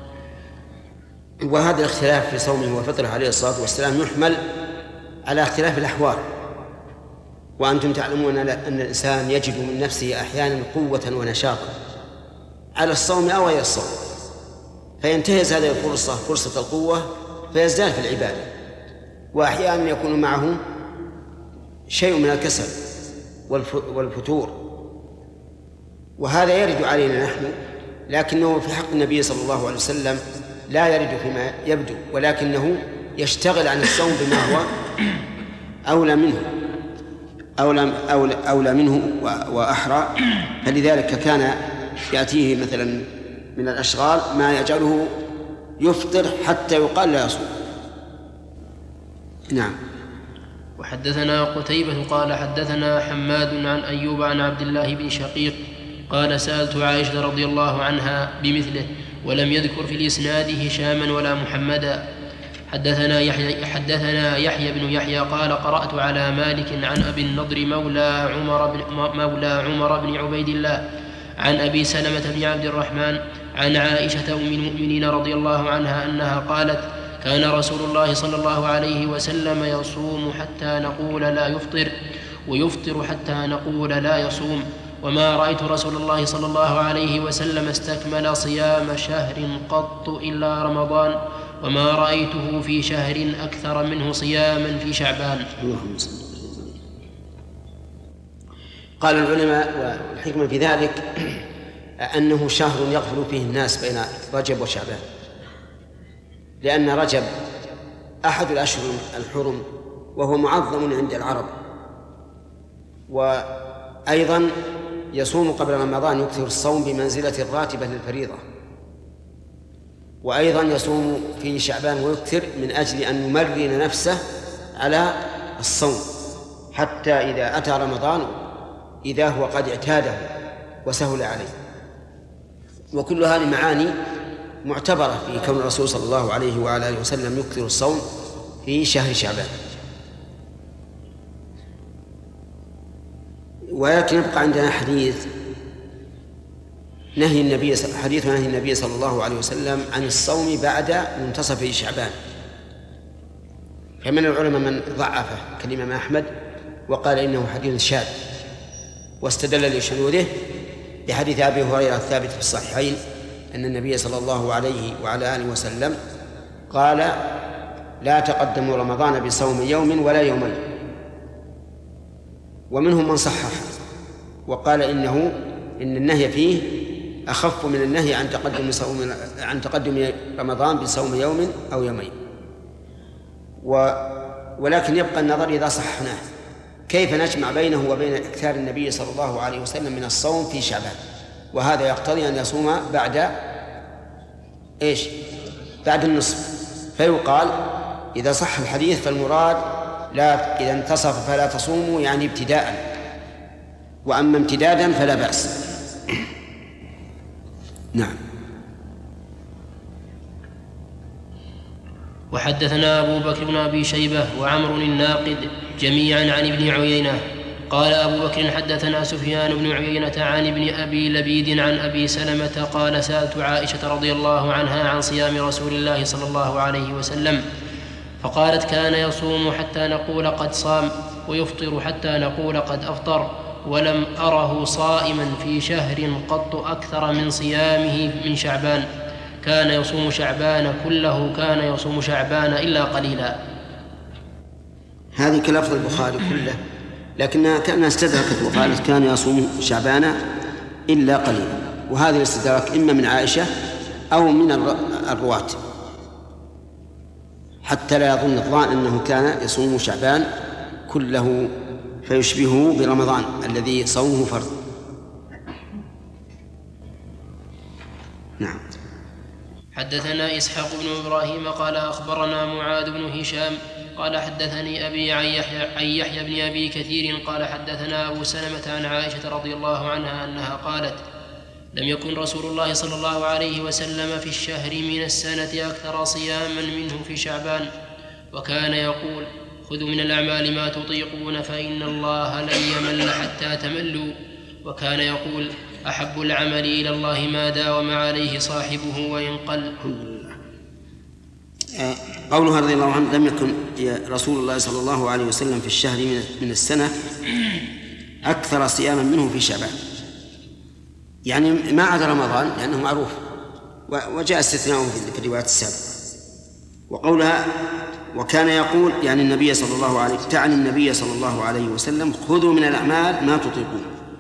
وهذا الاختلاف في صومه وفطره عليه الصلاة والسلام يحمل على اختلاف الأحوال، وأنتم تعلمون أن الإنسان يجد من نفسه أحيانا قوة ونشاطا على الصوم أو غير الصوم، فينتهز هذه الفرصة فرصة القوة فيزداد في العبادة، وأحيانا يكون معه شيء من الكسل والفتور، وهذا يرد علينا نحن، لكنه في حق النبي صلى الله عليه وسلم لا يرد فيما يبدو، ولكنه يشتغل عن الصوم بما هو أولى منه أولى, أولى, أولى منه وأحرى. فلذلك كان يأتيه مثلا من الأشغال ما يجعله يفطر حتى يقال لا يصوم. نعم. وحدثنا قتيبة قال حدثنا حماد عن أيوب عن عبد الله بن شقيق قال سألت عائشة رضي الله عنها بمثله ولم يذكر في الإسناد هشاما ولا محمدا. حدثنا يحيى, حدثنا يحيى بن يحيى قال قرأت على مالك عن أبي النضر مولى عمر بن, مولى عمر بن عبيد الله عن أبي سلمة بن عبد الرحمن عن عائشة أم المؤمنين رضي الله عنها أنها قالت كان رسول الله صلى الله عليه وسلم يصوم حتى نقول لا يفطر ويفطر حتى نقول لا يصوم وما رأيت رسول الله صلى الله عليه وسلم استكمل صيام شهر قط إلا رمضان وما رأيته في شهر أكثر منه صياما في شعبان. قال العلماء والحكمة في ذلك أنه شهر يغفل فيه الناس بين رجب وشعبان، لأن رجب أحد الأشهر الحرم وهو معظم عند العرب، وأيضا يصوم قبل رمضان يكثر الصوم بمنزلة الراتبة للفريضة، وأيضا يصوم في شعبان ويكثر من أجل أن يمرن نفسه على الصوم حتى إذا أتى رمضان إذا هو قد اعتاده وسهل عليه. وكل هذه معاني معتبرة في كون الرسول صلى الله عليه وعلى آله وسلم يكثر الصوم في شهر شعبان. ولكن يبقى عندنا حديث نهي النبي حديث نهي النبي صلى الله عليه وسلم عن الصوم بعد منتصف شعبان، فمن العلماء من ضعفه كالإمام أحمد وقال إنه حديث شاذ، واستدل لشذوذه بحديث أبي هريرة الثابت في الصحيحين أن النبي صلى الله عليه وعلى آله وسلم قال لا تقدموا رمضان بصوم يوم ولا يومين. ومنهم من صحح وقال إنه إن النهي فيه أخف من النهي عن تقدم صوم عن تقدم رمضان بصوم يوم أو يومين. و ولكن يبقى النظر إذا صححناه كيف نجمع بينه وبين إكثار النبي صلى الله عليه وسلم من الصوم في شعبان، وهذا يقتضي أن يصوم بعد إيش؟ بعد النصف. فيقال إذا صح الحديث فالمراد لا إذا انتصف فلا تصوموا يعني ابتداء، وأما امتدادا فلا بأس. نعم. وحدثنا أبو بكر بن أبي شيبة وعمر الناقد جميعا عن ابن عيينة قال أبو بكر حدثنا سفيان بن عيينة عن ابن أبي لبيد عن أبي سلمة قال سألت عائشة رضي الله عنها عن صيام رسول الله صلى الله عليه وسلم فقالت كان يصوم حتى نقول قد صام ويفطر حتى نقول قد أفطر ولم أره صائما في شهر قط أكثر من صيامه من شعبان كان يصوم شعبان كله كان يصوم شعبان إلا قليلا. هذه كلفظ البخاري كله، لكنها كأنها استدركت وقالت كان يصوم شعبان إلا قليلا، وهذا الاستدراك إما من عائشة أو من الرواة حتى لا يظن الظان أنه كان يصوم شعبان كله فيشبهه برمضان الذي صومه فرض. نعم. حدثنا إسحاق بن إبراهيم قال أخبرنا معاذ بن هشام قال حدثني أبي عن يحيى, عن يحيى بن أبي كثير قال حدثنا أبو سلمة عن عائشة رضي الله عنها أنها قالت لم يكن رسول الله صلى الله عليه وسلم في الشهر من السنة أكثر صياما منه في شعبان وكان يقول خذوا من الأعمال ما تطيقون فإن الله لن يمل حتى تملوا وكان يقول أحب العمل إلى الله ما داوم عليه صاحبه وإن قل. قولها رضي الله عنه لم يكن رسول الله صلى الله عليه وسلم في الشهر من السنة أكثر صياما منه في شعبان، يعني ما عدا رمضان لأنه معروف وجاء استثناءه في الروايات السابقة. وقولها وكان يقول يعني النبي صلى الله عليه تعني النبي صلى الله عليه وسلم خذوا من الأعمال ما تطيقون،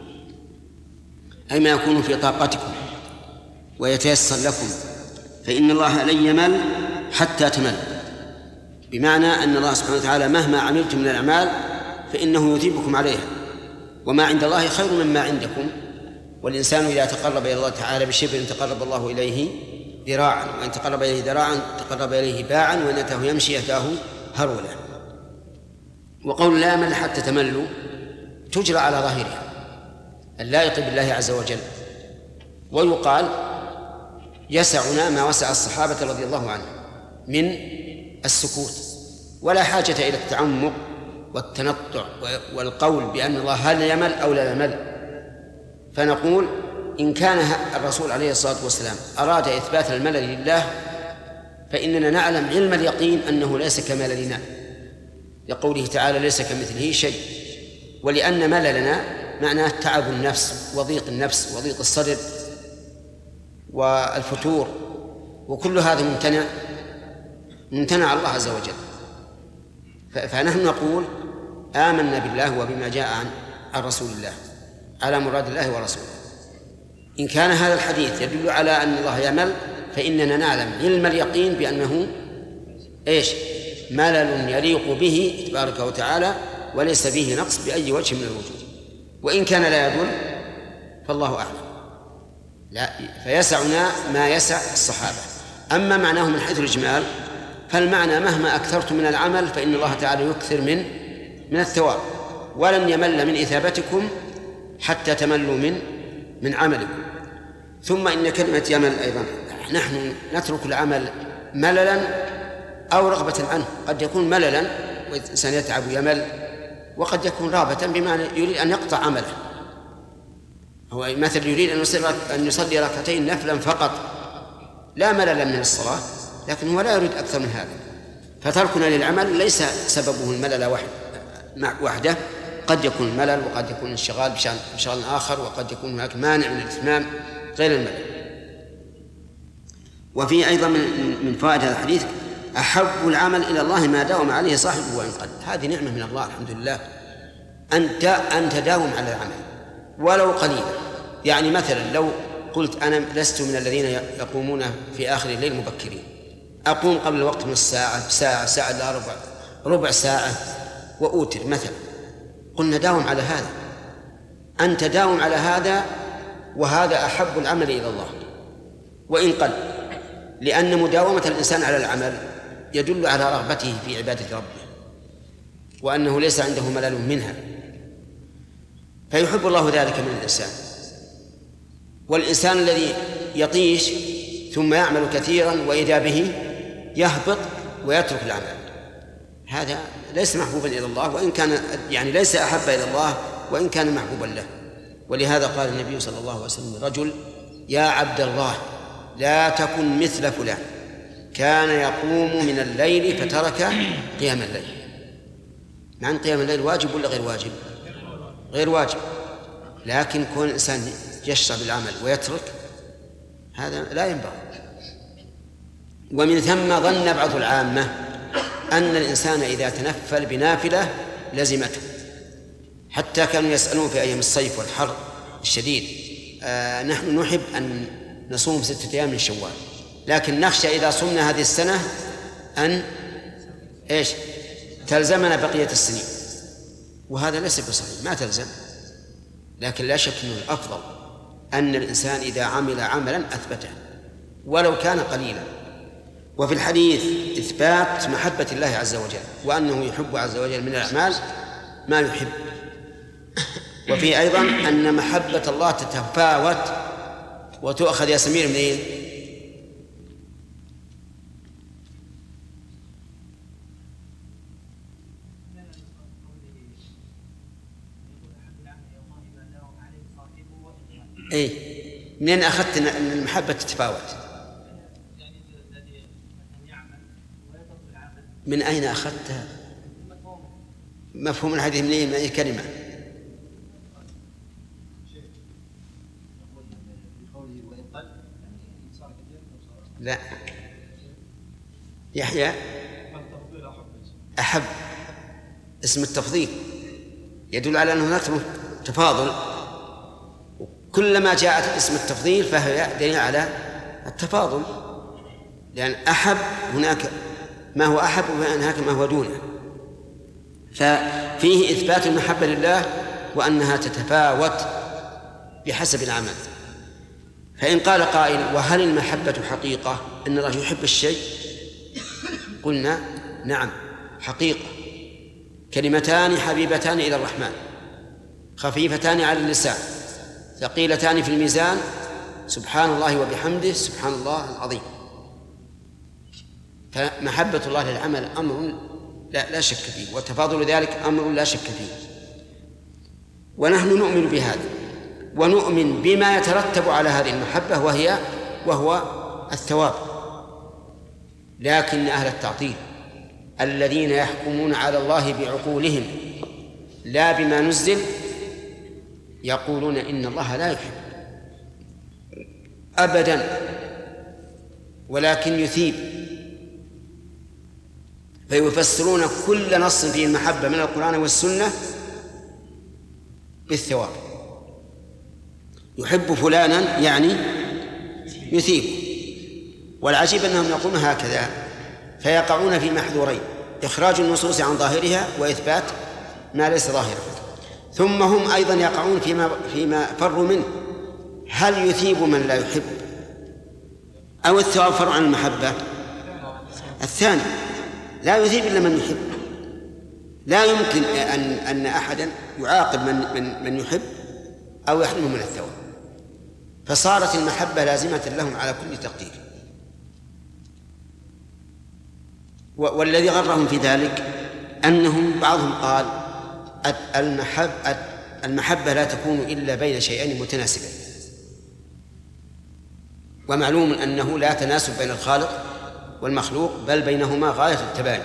أي ما يكون في طاقتكم ويتيسر لكم فإن الله لن يمل حتى تمل، بمعنى أن الله سبحانه وتعالى مهما عملتم من الأعمال فإنه يثيبكم عليها، وما عند الله خير مما عندكم، والإنسان إذا تقرب إلى الله تعالى بشبر تقرب الله إليه ذراعا، وإن تقرب إليه ذراعا تقرب إليه باعا، وإن أتاه يمشي أتاه هرولا. وقول لا يمل حتى تملوا تجرى على ظاهرها اللائق بالله عز وجل، ويقال يسعنا ما وسع الصحابة رضي الله عنهم من السكوت، ولا حاجة إلى التعمق والتنطع والقول بأن الله هل يمل أو لا يمل. فنقول إن كان الرسول عليه الصلاة والسلام أراد إثبات الملل لله فإننا نعلم علم اليقين أنه ليس كمللنا، لقوله تعالى ليس كمثله شيء، ولأن مللنا معناه تعب النفس وضيق النفس وضيق الصدر والفتور، وكل هذا ممتنع ممتنع الله عز وجل. فنحن نقول آمنا بالله وبما جاء عن, عن رسول الله على مراد الله ورسوله. إن كان هذا الحديث يدل على أن الله يمل فإننا نعلم علم اليقين بأنه إيش ملل يليق به تبارك وتعالى وليس به نقص بأي وجه من الوجوه، وإن كان لا يدل فالله أعلم. لا فيسعنا ما يسع الصحابة. أما معناه من حيث الإجمال فالمعنى مهما أكثرت من العمل فإن الله تعالى يكثر من من الثواب، ولن يمل من إثابتكم حتى تملوا من من عملكم. ثم إن كلمة يمل أيضا نحن نترك العمل مللا أو رغبة عنه، قد يكون مللا والإنسان يتعب يمل، وقد يكون رغبة بمعنى يريد أن يقطع عمله، هو مثل يريد أن يصلي أن يصلي ركعتين نفلا فقط لا مللا من الصلاة، لكن هو لا يريد أكثر من هذا، فتركنا للعمل ليس سببه الملل واحد وحده، قد يكون الملل وقد يكون انشغال بشغل آخر، وقد يكون هناك مانع من الإتمام غير الملل. وفي أيضا من فوائد هذا الحديث أحب العمل إلى الله ما داوم عليه صاحبه وإن قل. هذه نعمة من الله الحمد لله أنت أن تداوم على العمل ولو قليلا. يعني مثلا لو قلت أنا لست من الذين يقومون في آخر الليل مبكرين، أقوم قبل الوقت من الساعة ساعة ساعة إلا ربع ربع ساعة وأوتر مثلا، قلنا داوم على هذا، أن تداوم على هذا، وهذا أحب العمل إلى الله وإن قل، لأن مداومة الإنسان على العمل يدل على رغبته في عبادة ربه وأنه ليس عنده ملل منها، فيحب الله ذلك من الإنسان. والإنسان الذي يطيش ثم يعمل كثيرا وإذا به يهبط ويترك العمل، هذا ليس محبوبا إلى الله، وإن كان يعني ليس أحب إلى الله وإن كان محبوبا له. ولهذا قال النبي صلى الله عليه وسلم رجل: يا عبد الله لا تكن مثل فلان كان يقوم من الليل فترك قيام الليل. مع أن قيام الليل واجب ولا غير واجب؟ غير واجب، لكن كون الإنسان يشرع بالعمل ويترك هذا لا ينبغي. ومن ثم ظن بعض العامة أن الإنسان إذا تنفل بنافلة لزمته، حتى كانوا يسألون في أيام الصيف والحر الشديد: آه نحن نحب أن نصوم ستة أيام من شوال، لكن نخشى إذا صمنا هذه السنة أن إيش تلزمنا بقية السنين. وهذا ليس بصحيح، ما تلزم، لكن لا شك أنه الأفضل أن الإنسان إذا عمل عملا أثبته ولو كان قليلا. وفي الحديث إثبات محبة الله عز وجل، وأنه يحب عز وجل من الأعمال ما يحب. وفي أيضا أن محبة الله تتفاوت وتؤخذ يا سمير منين؟ إيه منين أخذت أن المحبة تتفاوت؟ من أين أخذتها؟ مفهوم الحديث منين؟ من أي كلمة؟ لا يحيى أحب اسم التفضيل يدل على أن هناك تفاضل، كلما جاءت اسم التفضيل فهي دليل على التفاضل، لأن أحب هناك ما هو أحب وهناك ما هو دونه. ففيه إثبات المحبة لله وأنها تتفاوت بحسب العمل. فإن قال قائل: وهل المحبة حقيقة أن الله يحب الشيء؟ قلنا: نعم حقيقة، كلمتان حبيبتان إلى الرحمن خفيفتان على اللسان ثقيلتان في الميزان، سبحان الله وبحمده سبحان الله العظيم. فمحبة الله للعمل أمر لا, لا شك فيه، وتفاضل ذلك أمر لا شك فيه. ونحن نؤمن بهذا ونؤمن بما يترتب على هذه المحبة وهي وهو الثواب. لكن أهل التعطيل الذين يحكمون على الله بعقولهم لا بما نزل يقولون إن الله لا يحب أبدا ولكن يثيب، فيفسرون كل نص فيه المحبة من القرآن والسنة بالثواب. يحب فلانا يعني يثيب، والعجيب أنهم يقولون هكذا فيقعون في محذورين: إخراج النصوص عن ظاهرها وإثبات ما ليس ظاهرا. ثم هم أيضا يقعون فيما, فيما فروا منه: هل يثيب من لا يحب أو الثواب فرع عن المحبة؟ الثاني، لا يثيب إلا من يحب. لا يمكن أن, أن أحدا يعاقب من, من, من يحب أو يحرمه من الثواب، فصارت المحبة لازمة لهم على كل تقدير. والذي غرهم في ذلك أنهم بعضهم قال: المحبة, المحبة لا تكون إلا بين شيئين متناسبين، ومعلوم أنه لا تناسب بين الخالق والمخلوق بل بينهما غاية التباين،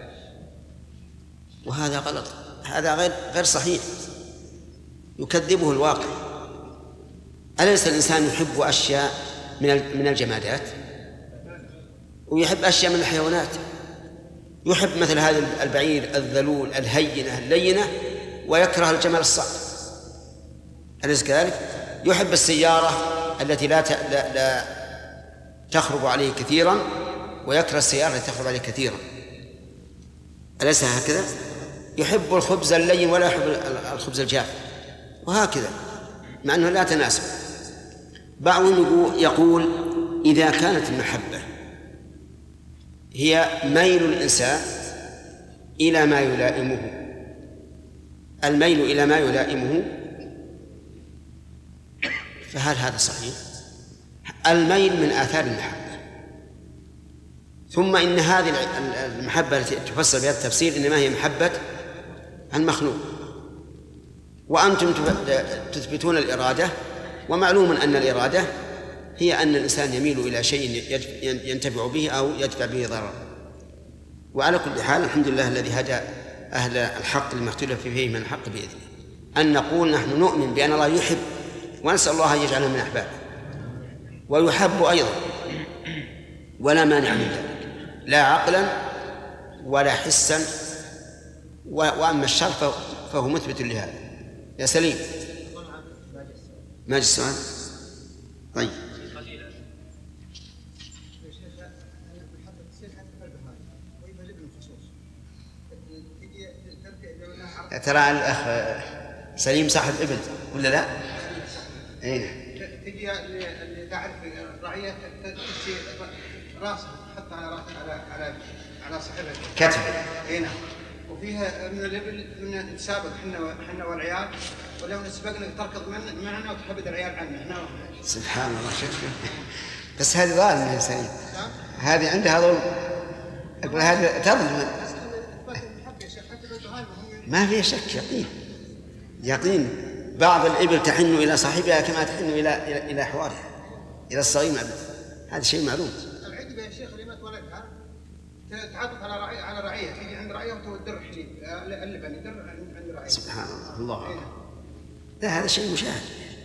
وهذا غلط، هذا غير غير صحيح، يكذبه الواقع. أليس الإنسان يحب أشياء من من الجمادات ويحب أشياء من الحيوانات؟ يحب مثل هذا البعير الذلول الهينة اللينة ويكره الجمل الصعب، أليس كذلك؟ يحب السيارة التي لا لا, لا تخرج عليه كثيرا ويكره السيارة التي تخرج عليه كثيرا، أليس هكذا؟ يحب الخبز اللين ولا يحب الخبز الجاف، وهكذا، مع أنه لا تناسب. بعضهم يقول: إذا كانت المحبة هي ميل الإنسان إلى ما يلائمه، الميل إلى ما يلائمه، فهل هذا صحيح؟ الميل من آثار المحبة، ثم إن هذه المحبة التي تفسر بهذا التفسير إنما هي محبة المخلوق، وأنتم تثبتون الإرادة، ومعلوم أن الإرادة هي أن الإنسان يميل إلى شيء ينتفع به أو يدفع به ضرر. وعلى كل حال الحمد لله الذي هدى أهل الحق لما اختلف فيه من الحق بإذنه، أن نقول نحن نؤمن بأن الله يحب، ونسأل الله أن يجعلنا من أحبابه، ويحب أيضا، ولا مانع من ذلك، لا عقلا ولا حسا. وأما الشر فهو مثبت لهذا. يا سليم، ما جاء السؤال؟ طيب. ترى الأخ سليم صاحب ابن ولا لا؟ أين؟ تجي اللي تعرف الرعية تمشي راسه حتى على راس على على على صاحبه كتف. هنا وفيها من الابل من نتسابق احنا احنا والعيال، ولو نسبقنا تركض من معنا وتحبد العيال عنا احنا. سبحان الله. شوف بس هذه ظالمة يا سليم، هذه عندها ظلم. أقول هذه تظلم. ما فيها شك، يقين يقين. بعض الإبل تحن إلى صاحبها كما تحن إلى إلى إلى حوارها، إلى الصغير. هذا شيء معلوم. العقبة يا شيخ اللي ما تولدها تعطف على رعية على رعية، تيجي عند رعية وتودر حليب اللبن يدر عند رعية. سبحان الله. الله. لا هذا شيء مشاهد.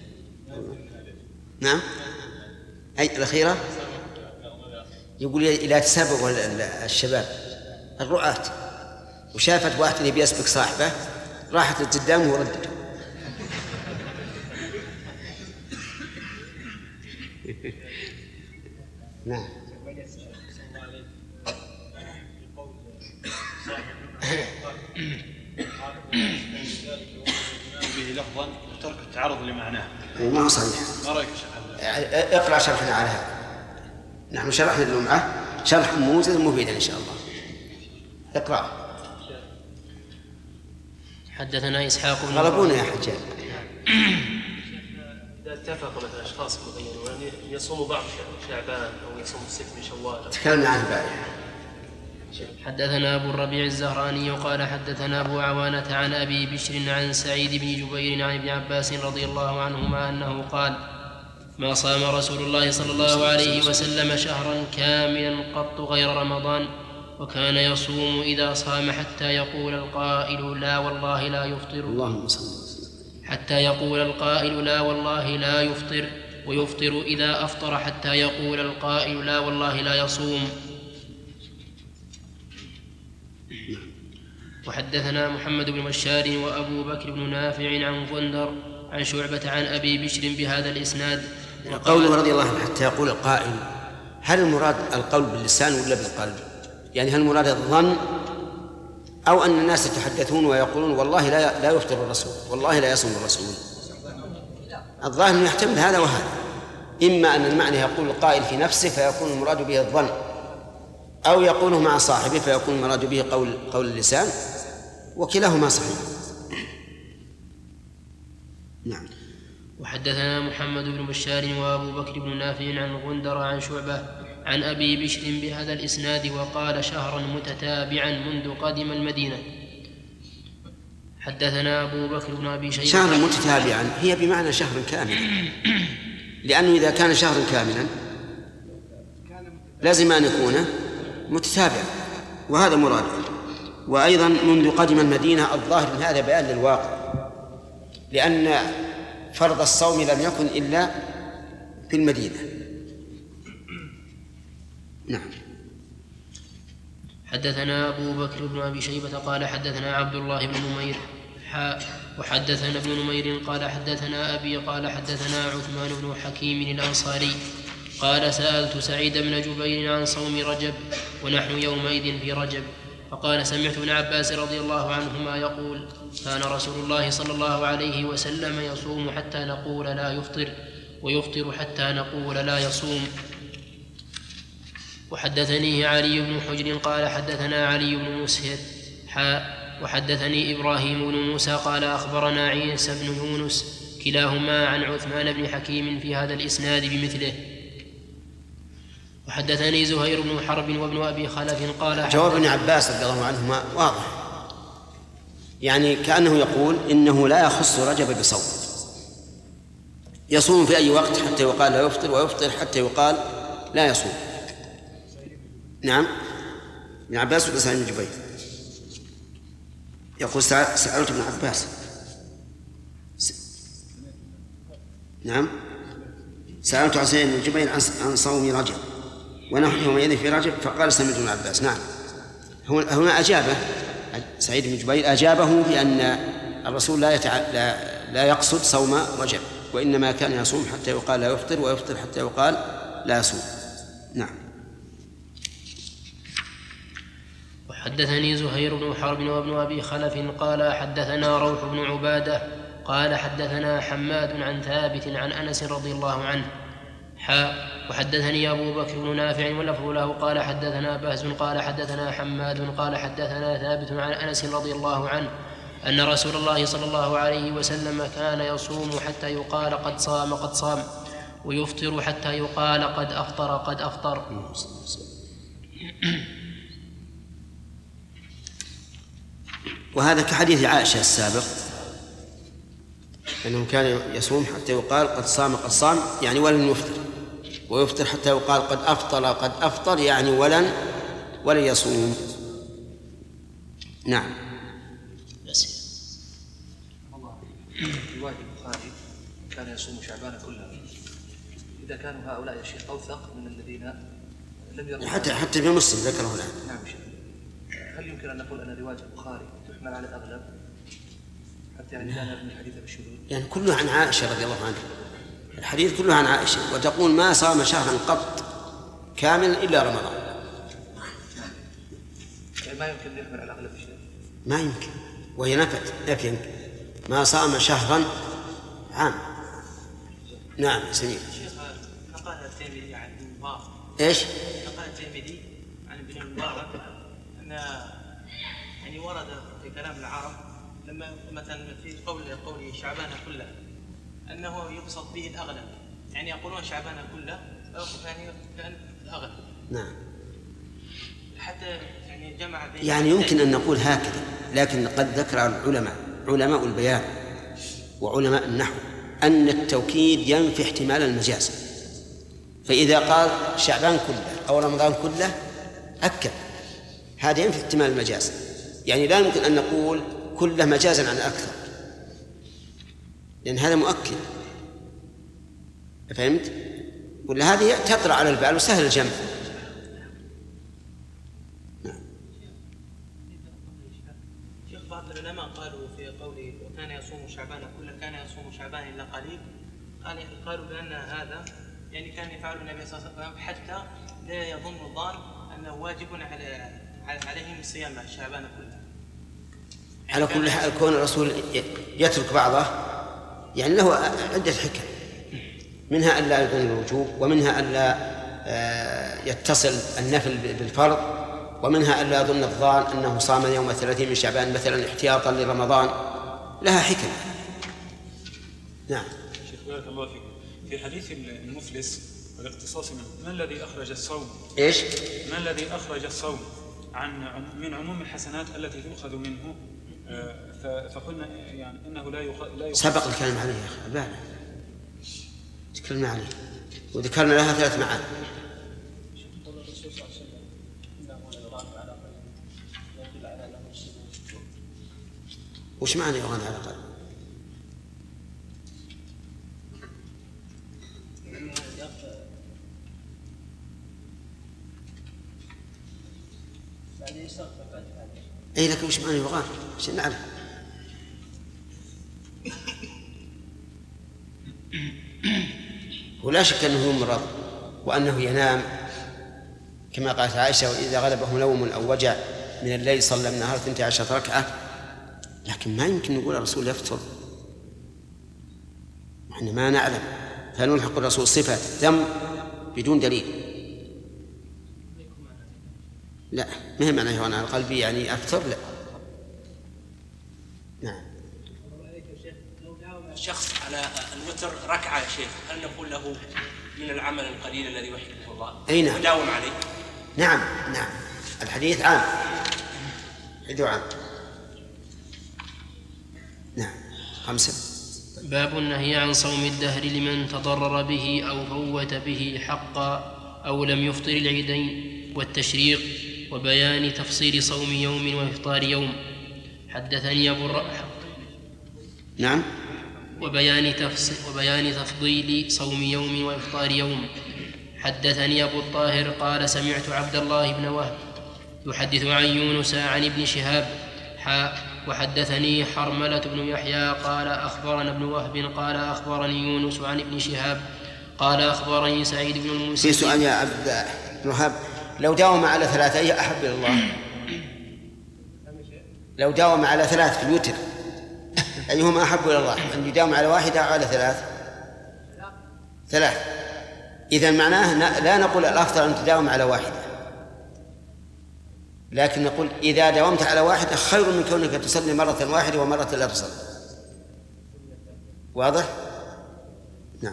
نعم. أي الأخيرة يقول إذا تسابق الشباب الرعاة وشافت واحد اللي بيسبق صاحبه راحت قدامه وردته. نعم. به لفظا وترك التعرض لمعناه. ما هو صحيح. ما رايك يا شيخ؟ اقرأ شرحنا على هذا. نحن شرحنا اللمعة شرح موجز مفيدا إن شاء الله. اقرأ. حدثنا إسحاق بن غلبونا يا حجاج. إذا اتفق مثلا أشخاص معينون يصوم بعض شعبان أو يصوم الست من شوال. تكلمنا عنه البارحة. حدثنا أبو الربيع الزهراني قال حدثنا أبو عوانة عن أبي بشر عن سعيد بن جبير عن ابن عباس رضي الله عنهما أنه قال: ما صام رسول الله صلى الله عليه وسلم شهرا كاملا قط غير رمضان، وكان يصوم إذا صام حتى يقول القائل لا والله لا يفطر. اللهم صل. حتى يقول القائل لا والله لا يفطر، ويفطر إذا أفطر حتى يقول القائل لا والله لا يصوم. وحدثنا محمد بن بشار وأبو بكر بن نافع عن غندر عن شعبة عن أبي بشر بهذا الإسناد. قوله رضي الله عنه حتى يقول القائل، هل المراد القول باللسان ولا بالقلب؟ يعني هل المراد الظن، أو أن الناس يتحدثون ويقولون والله لا لا يفطر الرسول، والله لا يصوم الرسول؟ الظاهر يحتمل هذا وهذا، إما أن المعنى يقول القائل في نفسه فيكون المراد به الظن، أو يقوله مع صاحبه فيكون المراد به قول قول اللسان، وكلاهما صحيح. نعم. وحدثنا محمد بن بشار وأبو بكر بن نافع عن غندر عن شعبة عن أبي بشر بهذا الإسناد وقال شهرا متتابعا منذ قدم المدينة. حدثنا أبو بكر بن أبي شيبة. شهرا متتابعا هي بمعنى شهر كامل، لأنه إذا كان شهرا كاملا لازم أن يكون متتابعا، وهذا مراد. وأيضا منذ قدم المدينة، الظاهر من هذا بيان للواقع، لأن فرض الصوم لم يكن إلا في المدينة. نعم. حدثنا أبو بكر بن أبي شيبة قال حدثنا عبد الله بن نمير حاء وحدثنا ابن نمير قال حدثنا أبي قال حدثنا عثمان بن حكيم الأنصاري قال سألت سعيد بن جبير عن صوم رجب ونحن يومئذ في رجب، فقال سمعت ابن عباس رضي الله عنهما يقول كان رسول الله صلى الله عليه وسلم يصوم حتى نقول لا يفطر، ويفطر حتى نقول لا يصوم. وحدثني علي بن حجر قال حدثنا علي بن مسهر حاء وحدثني إبراهيم بن موسى قال أخبرنا عيسى بن يونس كلاهما عن عثمان بن حكيم في هذا الإسناد بمثله. وحدثني زهير بن حرب وابن أبي خلف قال جواب ابن عباس رضي الله عنهما واضح، يعني كأنه يقول إنه لا يخص رجب بصوم، يصوم في أي وقت حتى يقال لا يفطر، ويفطر حتى يقال لا يصوم. نعم، ابن عباس ولا سعيد بن جبير؟ يقول سألت ابن عباس. نعم، سألت عن سعيد بن جبير عن صوم رجب ونحن يومئذ في رجب فقال سمعت ابن عباس. نعم، هنا أجابه سعيد بن جبير، أجابه بأن الرسول لا, يتع... لا... لا يقصد صوم رجب، وإنما كان يصوم حتى يقال لا يفطر، ويفطر حتى يقال لا يصوم. نعم. وحدثني زهير بن حرب وابن أبي خلف قال حدثنا روح بن عبادة قال حدثنا حماد عن ثابت عن أنس رضي الله عنه حاء وحدثني أبو بكر بن نافع واللفظ له قال حدثنا بهز قال حدثنا حماد قال حدثنا ثابت عن أنس رضي الله عنه أن رسول الله صلى الله عليه وسلم كان يصوم حتى يقال قد صام قد صام، ويفطر حتى يقال قد أفطر قد أفطر. وهذا كحديث عائشة السابق أنه كان يصوم حتى يقال قد صام قد صام، يعني ولن يفطر، ويفطر حتى يقال قد أفطر قد أفطر، يعني ولن ولن يصوم. نعم. رواية البخاري كان يصوم شعبان كله، إذا كانوا هؤلاء يا شيخ أوثق من الذين لم يروا حتى حتى في مسلم ذكره الآن. نعم شيخ، هل يمكن أن نقول أن رواية البخاري تحمل على الأغلب حتى يعني لا نبني الحديث بالشذوذ؟ يعني كله عن عائشة رضي الله عنها، الحديث كله عن عائشة، وتقول ما صام شهرا قط كامل إلا رمضان. يعني ما يمكن أن يحمل على الأغلب شيء؟ ما يمكن، وهي نفت نفي ما صام شهرا عام. نعم سمير. شيخ، نقل الترمذي عن ابن المبارك. ايش؟ نقل الترمذي عن ابن المبارك ان يعني ورد في كلام العرب لما مثلا في قول قول شعبان كله انه يقصد به الاغلب، يعني يقولون شعبان كله يعني كان الاغلب. نعم. حتى يعني جمع بين يعني يمكن ان نقول هكذا، لكن قد ذكر العلماء علماء البيان وعلماء النحو أن التوكيد ينفي احتمال المجاز، فإذا قال شعبان كله أو رمضان كله أكد، هذا ينفي احتمال المجاز، يعني لا يمكن أن نقول كله مجازا عن أكثر، لأن هذا مؤكد. فهمت؟ ولا هذه تطرأ على البال وسهل الجمع. العلماء قالوا في قوله وكان يصوم شعبان كله كان يصوم شعبان الا قليل، قال قالوا بان هذا يعني كان يفعل النبي صلى الله عليه وسلم حتى لا يظن الظان انه واجب على عليهم صيام شعبان كله. على كل حال كون الرسول يترك بعضه يعني له عده حكم، منها الا يظن الوجوب، ومنها الا يتصل النفل بالفرض، ومنها ألا يظن الظان أنه صام يوم ثلاثين من شعبان مثلا احتياطا لرمضان، لها حكم. نعم. شيخ بارك الله فيك، في حديث المفلس والاقتصاص منه، ما الذي أخرج الصوم؟ إيش؟ ما الذي أخرج الصوم عن من عموم الحسنات التي تؤخذ منه؟ فقلنا يعني إنه لا يخ... سبق الكلام عليه يا أخي البارح، تكلمنا عليه وذكرنا لها ثلاث معاني. وش معنى يغنى على قلب؟ اي لكن وش معنى يغنى عشان نعرف. ولا شك انه مرض وانه ينام كما قالت عائشه واذا غلبه نوم او وجع من الليل صلى النهار اثنتي عشرة ركعه، لكن ما يمكن نقول الرسول يفطر، احنا ما نعلم، فنلحق الرسول صفة ذم بدون دليل. لا ما هي معنى يهون على قلبي يعني أفطر، لا. نعم. شخص على الوتر ركعة يا شيخ، هل نقول له من العمل القليل الذي يحبه الله أي نعم. وداوم عليه. نعم نعم الحديث عام حديث عام. نعم. خمسة. باب النهي عن صوم الدهر لمن تضرر به أو فوت به حقا أو لم يفطر العيدين والتشريق وبيان تفصيل صوم يوم وإفطار يوم. حدثني أبو الر... نعم. وبيان تفصيل وبيان تفضيل صوم يوم وإفطار يوم. حدثني أبو الطاهر قال سمعت عبد الله بن وهب يحدث عن يونس عن ابن شهاب حاء وحدثني حرملة بن يحيى قال أخبرنا ابن وهب قال أخبرني يونس عن ابن شهاب قال أخبرني سعيد بن المسيب. في سؤال يا عبد بن وهب، لو داوم على ثلاثة أي أحب إلى الله؟ لو داوم على ثلاث في الوتر أيهما أحب إلى الله، أن يداوم على واحدة أو على ثلاث؟ ثلاث. إذن معناه لا نقول الأفضل أن تداوم على واحدة، لكن نقول إذا داومت على واحدة خير من كونك تصلي مرة واحدة ومرة لا تصلي. واضح؟ نعم.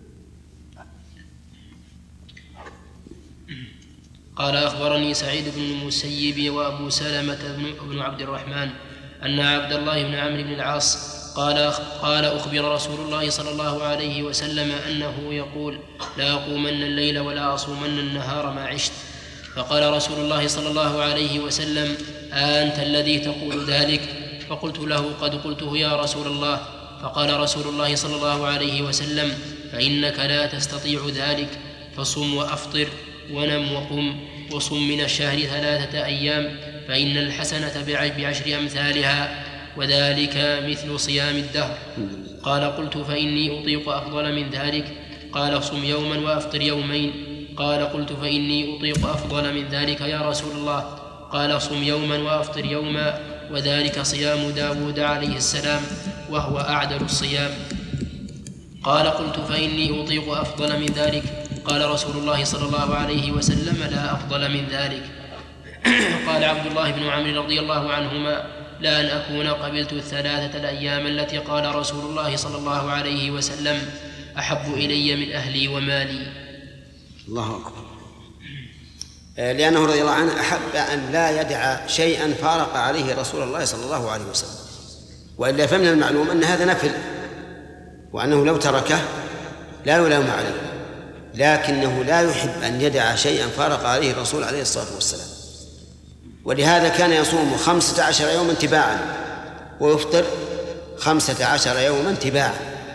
قال أخبرني سعيد بن المسيب وأبو سلمة بن عبد الرحمن أن عبد الله بن عمرو بن العاص قال قال أخبر رسول الله صلى الله عليه وسلم أنه يقول لا أقومن الليل ولا أصومن النهار ما عشت. فقال رسول الله صلى الله عليه وسلم أنت الذي تقول ذلك؟ فقلت له قد قلته يا رسول الله. فقال رسول الله صلى الله عليه وسلم فإنك لا تستطيع ذلك، فصم وأفطر ونم وقم وصم من الشهر ثلاثة أيام فإن الحسنة بعشر أمثالها وذلك مثل صيام الدهر. قال قلت فإني أطيق أفضل من ذلك؟ قال صم يوما وأفطر يومين. قال قلت فإني أطيق أفضل من ذلك يا رسول الله؟ قال صم يوما وأفطر يوما وذلك صيام داود عليه السلام وهو أعدل الصيام. قال قلت فإني أطيق أفضل من ذلك؟ قال رسول الله صلى الله عليه وسلم لا أفضل من ذلك. قال عبد الله بن عمرو رضي الله عنهما لا أن أكون قبلت الثلاثة الأيام التي قال رسول الله صلى الله عليه وسلم أحب إلي من أهلي ومالي. الله أكبر. لأنه رضي الله عنه أحب أن لا يدع شيئا فارق عليه رسول الله صلى الله عليه وسلم، وإلا فمن المعلوم أن هذا نفل وأنه لو تركه لا يلام عليه، لكنه لا يحب أن يدع شيئا فارق عليه الرسول عليه الصلاة والسلام، ولهذا كان يصوم خمسة عشر يوما تباعا ويفطر خمسة عشر يوما تباعا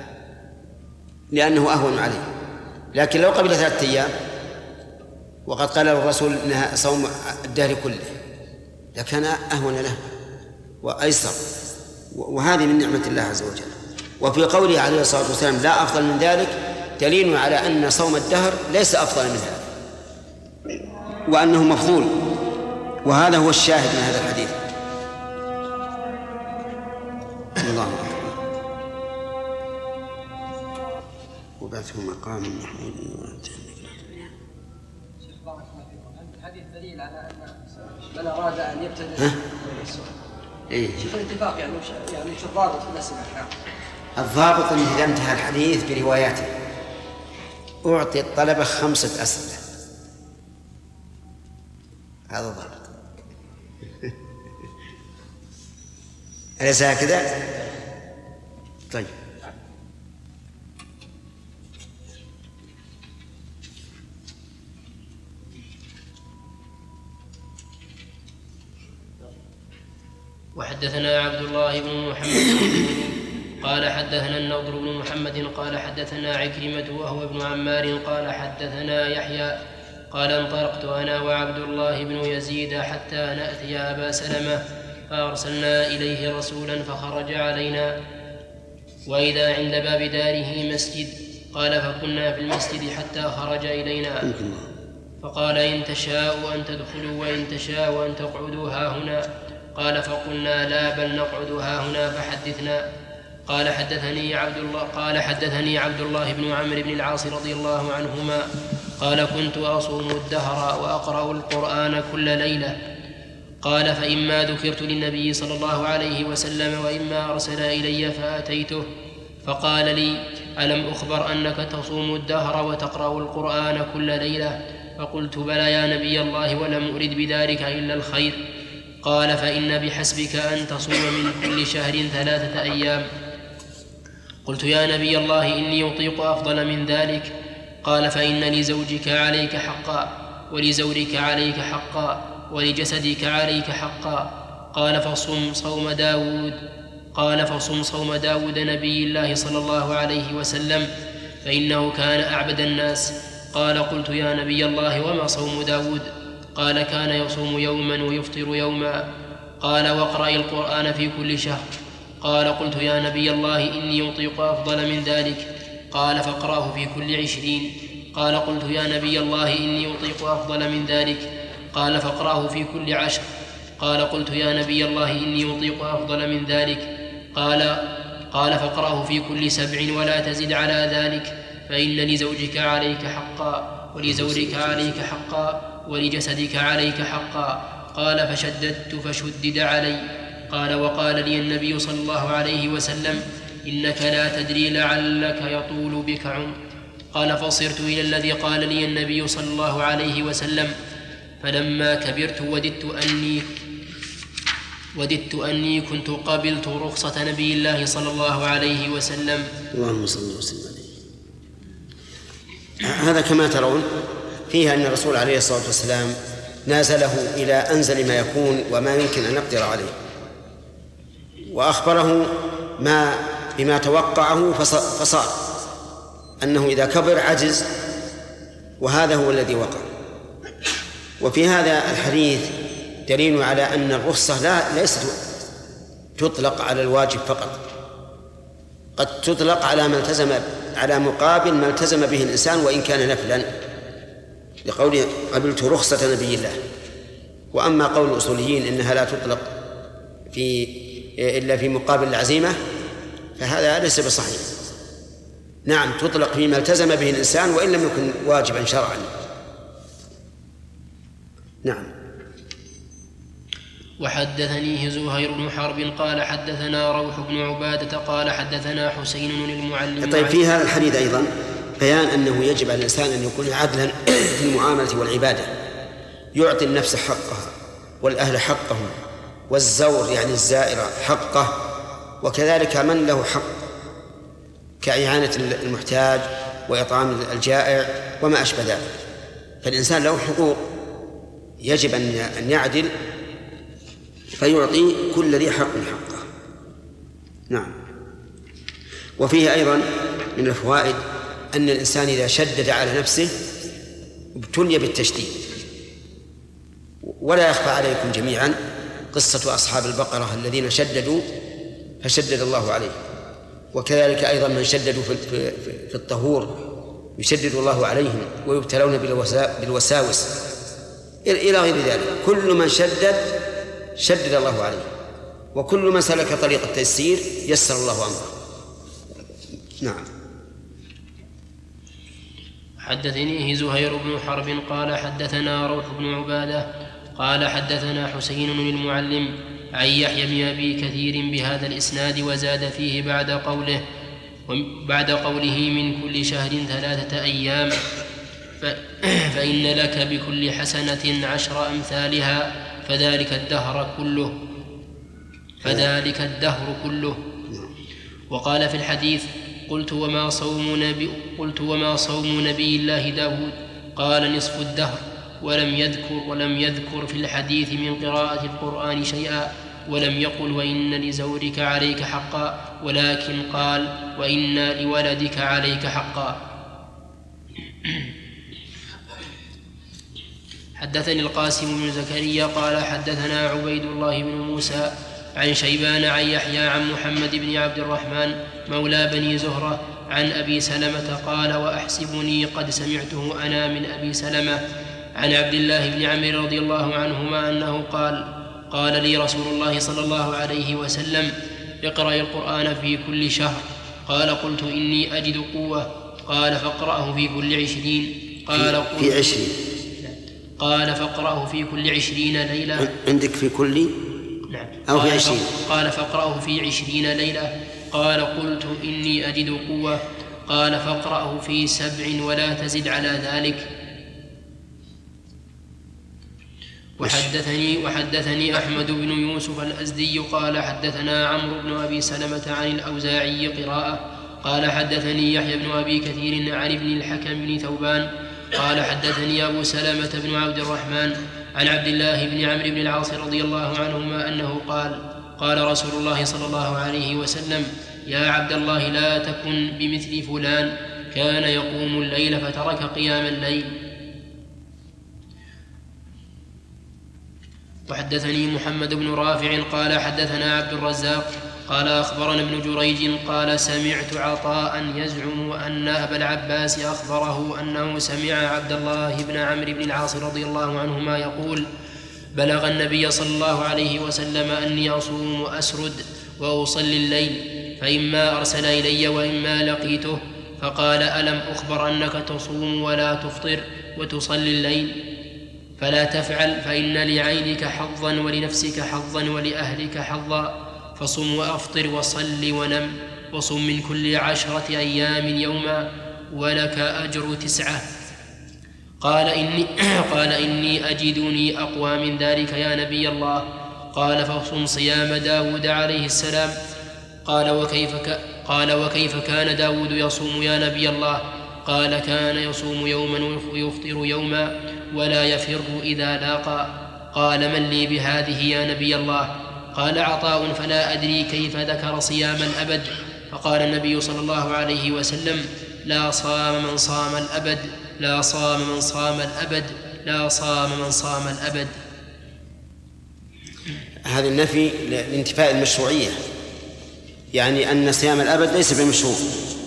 لأنه أهون عليه. لكن لو قبل ثلاثة أيام وقد قال الرسول إنها صوم الدهر كله لكان أهون له وأيسر، وهذه من نعمة الله عز وجل. وفي قوله عليه الصلاة والسلام لا أفضل من ذلك دليل على أن صوم الدهر ليس أفضل من هذا وأنه مفضول، وهذا هو الشاهد من هذا الحديث. الله أكبر. وبعثه مقام محمود الحديث دليل على أن من أراد أن يبتدئ إيه؟ شوف الاتفاق يعني يعني شو الضابط في الأسئلة؟ الضابط أن إذا انتهى الحديث برواياته أعطي الطلبة خمسة أسئلة، هذا ضابط. أليس هكذا؟ طيب. وحدثنا عبد الله بن محمد قال حدثنا النضر بن محمد قال حدثنا عكرمة وهو ابن عمار قال حدثنا يحيى قال انطلقت أنا وعبد الله بن يزيد حتى نأتي أبا سلمة فأرسلنا إليه رسولا فخرج علينا وإذا عند باب داره مسجد. قال فكنا في المسجد حتى خرج إلينا فقال إن تشاءوا أن تدخلوا وإن تشاءوا أن تقعدوا هاهنا. قال فقلنا لا بل نقعد هاهنا فحدثنا. قال حدثني عبد الله قال حدثني عبد الله بن عمرو بن العاص رضي الله عنهما قال كنت أصوم الدهر وأقرأ القرآن كل ليلة. قال فإما ذكرت للنبي صلى الله عليه وسلم وإما أرسل إلي فأتيته فقال لي ألم أخبر أنك تصوم الدهر وتقرأ القرآن كل ليلة؟ فقلت بلى يا نبي الله ولم أرد بذلك إلا الخير. قال فإن بحسبك أن تصوم من كل شهر ثلاثة أيام. قلت يا نبي الله إني أطيق أفضل من ذلك. قال فإن لزوجك عليك حقا، ولزورك عليك حقا، ولجسدك عليك حقا. قال فصم صوم داود قال فصم صوم داود نبي الله صلى الله عليه وسلم، فإنه كان أعبد الناس. قال قلت يا نبي الله وما صوم داود؟ قال كان يصوم يوما ويفطر يوما. قال واقرأ القرآن في كل شهر. قال قلت يا نبي الله إني أطيق أفضل من ذلك. قال فاقرأه في كل عشرين. قال قلت يا نبي الله إني أطيق أفضل من ذلك. قال فاقرأه في كل عشر. قال قلت يا نبي الله إني أطيق أفضل من ذلك. قال قال فاقرأه في كل سبع ولا تزد على ذلك، فإن لزوجك عليك حقا، ولزورك عليك حقا، ولجسدك عليك حقا. قال فشددت فشدد علي. قال وقال لي النبي صلى الله عليه وسلم إنك لا تدري لعلك يطول بك عمر. قال فصرت إلى الذي قال لي النبي صلى الله عليه وسلم، فلما كبرت وددت أني وددت أني كنت قبلت رخصة نبي الله صلى الله عليه وسلم. اللهم صل وسلم عليه. هذا كما ترون فيها أن الرسول عليه الصلاة والسلام نازله إلى أنزل ما يكون وما يمكن أن نقدر عليه، وأخبره ما بما توقعه فصار أنه إذا كبر عجز، وهذا هو الذي وقع. وفي هذا الحديث دليل على أن الرخصة لا ليست تطلق على الواجب فقط، قد تطلق على ما التزم على مقابل ما التزم به الإنسان وإن كان نفلا، لقوله قبلت رخصة نبي الله. وأما قول الأصوليين إنها لا تطلق في إلا في مقابل العزيمة فهذا ليس بصحيح. نعم تطلق فيما التزم به الإنسان وإن لم يكن واجبا شرعا. نعم. وحدثنيه زهير بن حرب قال حدثنا روح بن عبادة قال حدثنا حسين المعلم. طيب في هذا الحديث أيضا بيان أنه يجب على الإنسان أن يكون عدلا في المعاملة والعبادة، يعطي النفس حقها والأهل حقهم والزور يعني الزائرة حقه، وكذلك من له حق كإعانة المحتاج وإطعام الجائع وما أشبه ذلك. فالإنسان له حقوق يجب أن يعدل فيعطي كل ذي حق حقه. نعم. وفيه أيضا من الفوائد أن الإنسان إذا شدد على نفسه ابتلي بالتشديد. ولا يخفى عليكم جميعا قصة أصحاب البقرة الذين شددوا فشدد الله عليه، وكذلك أيضا من شددوا في الطهور يشدد الله عليهم ويبتلون بالوساوس إلى غير ذلك. كل من شدد شدد الله عليه، وكل من سلك طريق التيسير يسر الله أمره. نعم. حدثنيه زهير بن حرب قال حدثنا روح بن عبادة قال حدثنا حسين المعلم عن يحيى بن أبي كثير بهذا الإسناد وزاد فيه بعد قوله بعد قوله من كل شهر ثلاثة أيام فإن لك بكل حسنة عشر أمثالها فذلك الدهر كله فذلك الدهر كله. وقال في الحديث قلت وما صوم نبي قلت وما صوم نبي الله داود؟ قال نصف الدهر، ولم يذكر ولم يذكر في الحديث من قراءة القرآن شيئا، ولم يقل وإن لزورك عليك حقا، ولكن قال وإن لولدك عليك حقا. حدثني القاسم بن زكريا قال حدثنا عبيد الله بن موسى عن شيبان عن يحيى عن محمد بن عبد الرحمن مولى بني زهرة عن أبي سلمة قال وأحسبني قد سمعته أنا من أبي سلمة عن عبد الله بن عمرو رضي الله عنهما أنه قال قال لي رسول الله صلى الله عليه وسلم اقرأ القرآن في كل شهر. قال قلت إني أجد قوة. قال فاقرأه في كل عشرين. قال في عشرين قال فاقرأه في كل عشرين ليلة. عندك في كل نعم. أو في عشرين. قال فاقرأه في عشرين ليلة. قال قلت إني أجد قوة. قال فاقرأه في سبع ولا تزد على ذلك. وحدثني, وحدثني أحمد بن يوسف الأزدي قال حدثنا عمرو بن أبي سلمة عن الأوزاعي قراءة قال حدثني يحيى بن أبي كثير عن ابن الحكم بن ثوبان قال حدثني أبو سلمة بن عبد الرحمن عن عبد الله بن عمرو بن العاص رضي الله عنهما أنه قال قال رسول الله صلى الله عليه وسلم يا عبد الله لا تكن بمثل فلان كان يقوم الليل فترك قيام الليل. وحدثني محمد بن رافع قال حدثنا عبد الرزاق قال أخبرنا ابن جريج قال سمعت عطاء يزعم أن أبا العباس أخبره أنه سمع عبد الله بن عمرو بن العاص رضي الله عنهما يقول بلغ النبي صلى الله عليه وسلم أني أصوم وأسرد وأصلي الليل فإما أرسل إلي وإما لقيته فقال ألم أخبر أنك تصوم ولا تفطر وتصلي الليل فلا تفعل فإن لعينك حظا ولنفسك حظا ولأهلك حظا فصم وأفطر وصل ونم وصم من كل عشرة أيام يوما ولك أجر تسعة. قال إني, قال إني أجدني أقوى من ذلك يا نبي الله. قال فصم صيام داود عليه السلام. قال وكيف, ك... قال وكيف كان داود يصوم يا نبي الله؟ قال كان يصوم يوما ويفطر يوما ولا يفر إذا لاقى. قال من لي بهذه يا نبي الله؟ قال عطاء فلا أدري كيف ذكر صيام الأبد. فقال النبي صلى الله عليه وسلم لا صام من صام الأبد لا صام من صام الأبد لا صام من صام الأبد. هذا النفي لانتفاء المشروعية، يعني أن صيام الأبد ليس بمشروع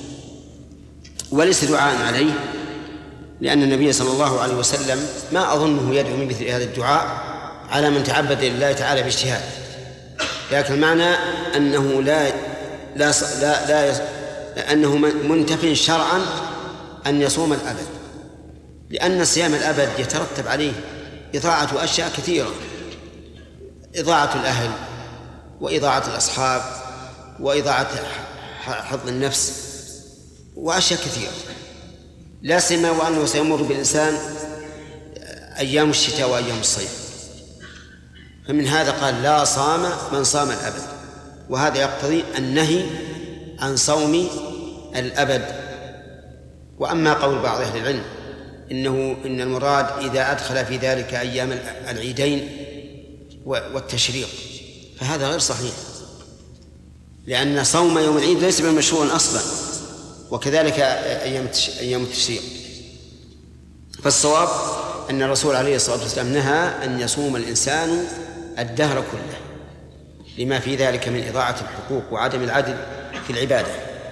وليس دعاء عليه، لأن النبي صلى الله عليه وسلم ما أظنه يدعو من مثل هذا الدعاء على من تعبد لله تعالى باجتهاد، لكن المعنى أنه لا لا لا, لا أنه منتف شرعا أن يصوم الأبد، لأن صيام الأبد يترتب عليه إضاعة أشياء كثيرة، إضاعة الأهل وإضاعة الأصحاب وإضاعة حظ النفس وأشياء كثيرة، لا سيما وأنه سيمر بالإنسان أيام الشتاء وأيام الصيف. فمن هذا قال لا صام من صام الأبد، وهذا يقتضي النهي عن صوم الأبد. وأما قول بعض أهل العلم إنه إن المراد إذا أدخل في ذلك أيام العيدين والتشريق فهذا غير صحيح، لأن صوم يوم العيد ليس بمشروع أصلا، وكذلك أيام التشريق. فالصواب أن الرسول عليه الصلاة والسلام نهى أن يصوم الإنسان الدهر كله لما في ذلك من إضاعة الحقوق وعدم العدل في العبادة.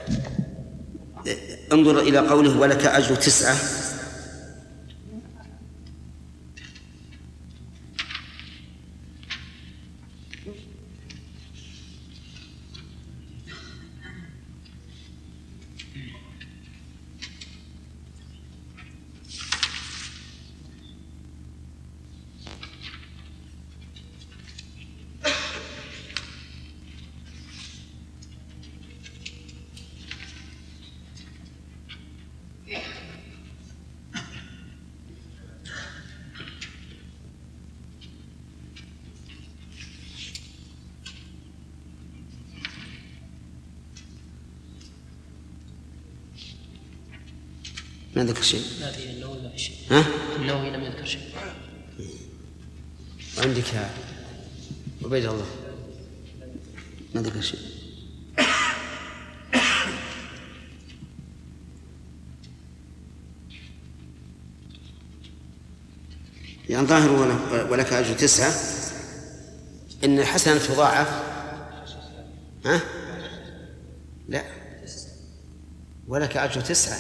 انظر إلى قوله ولك أجر تسعة. ما ذكر شيء؟ لا في النووي ما في شيء. ها؟ النووي لم يذكر شيء. وعندك عبيد الله ما ذكر شيء. يعني ظاهر ولك أجر تسعة إن الحسنة تضاعف. ها؟ لا ولك أجر تسعة،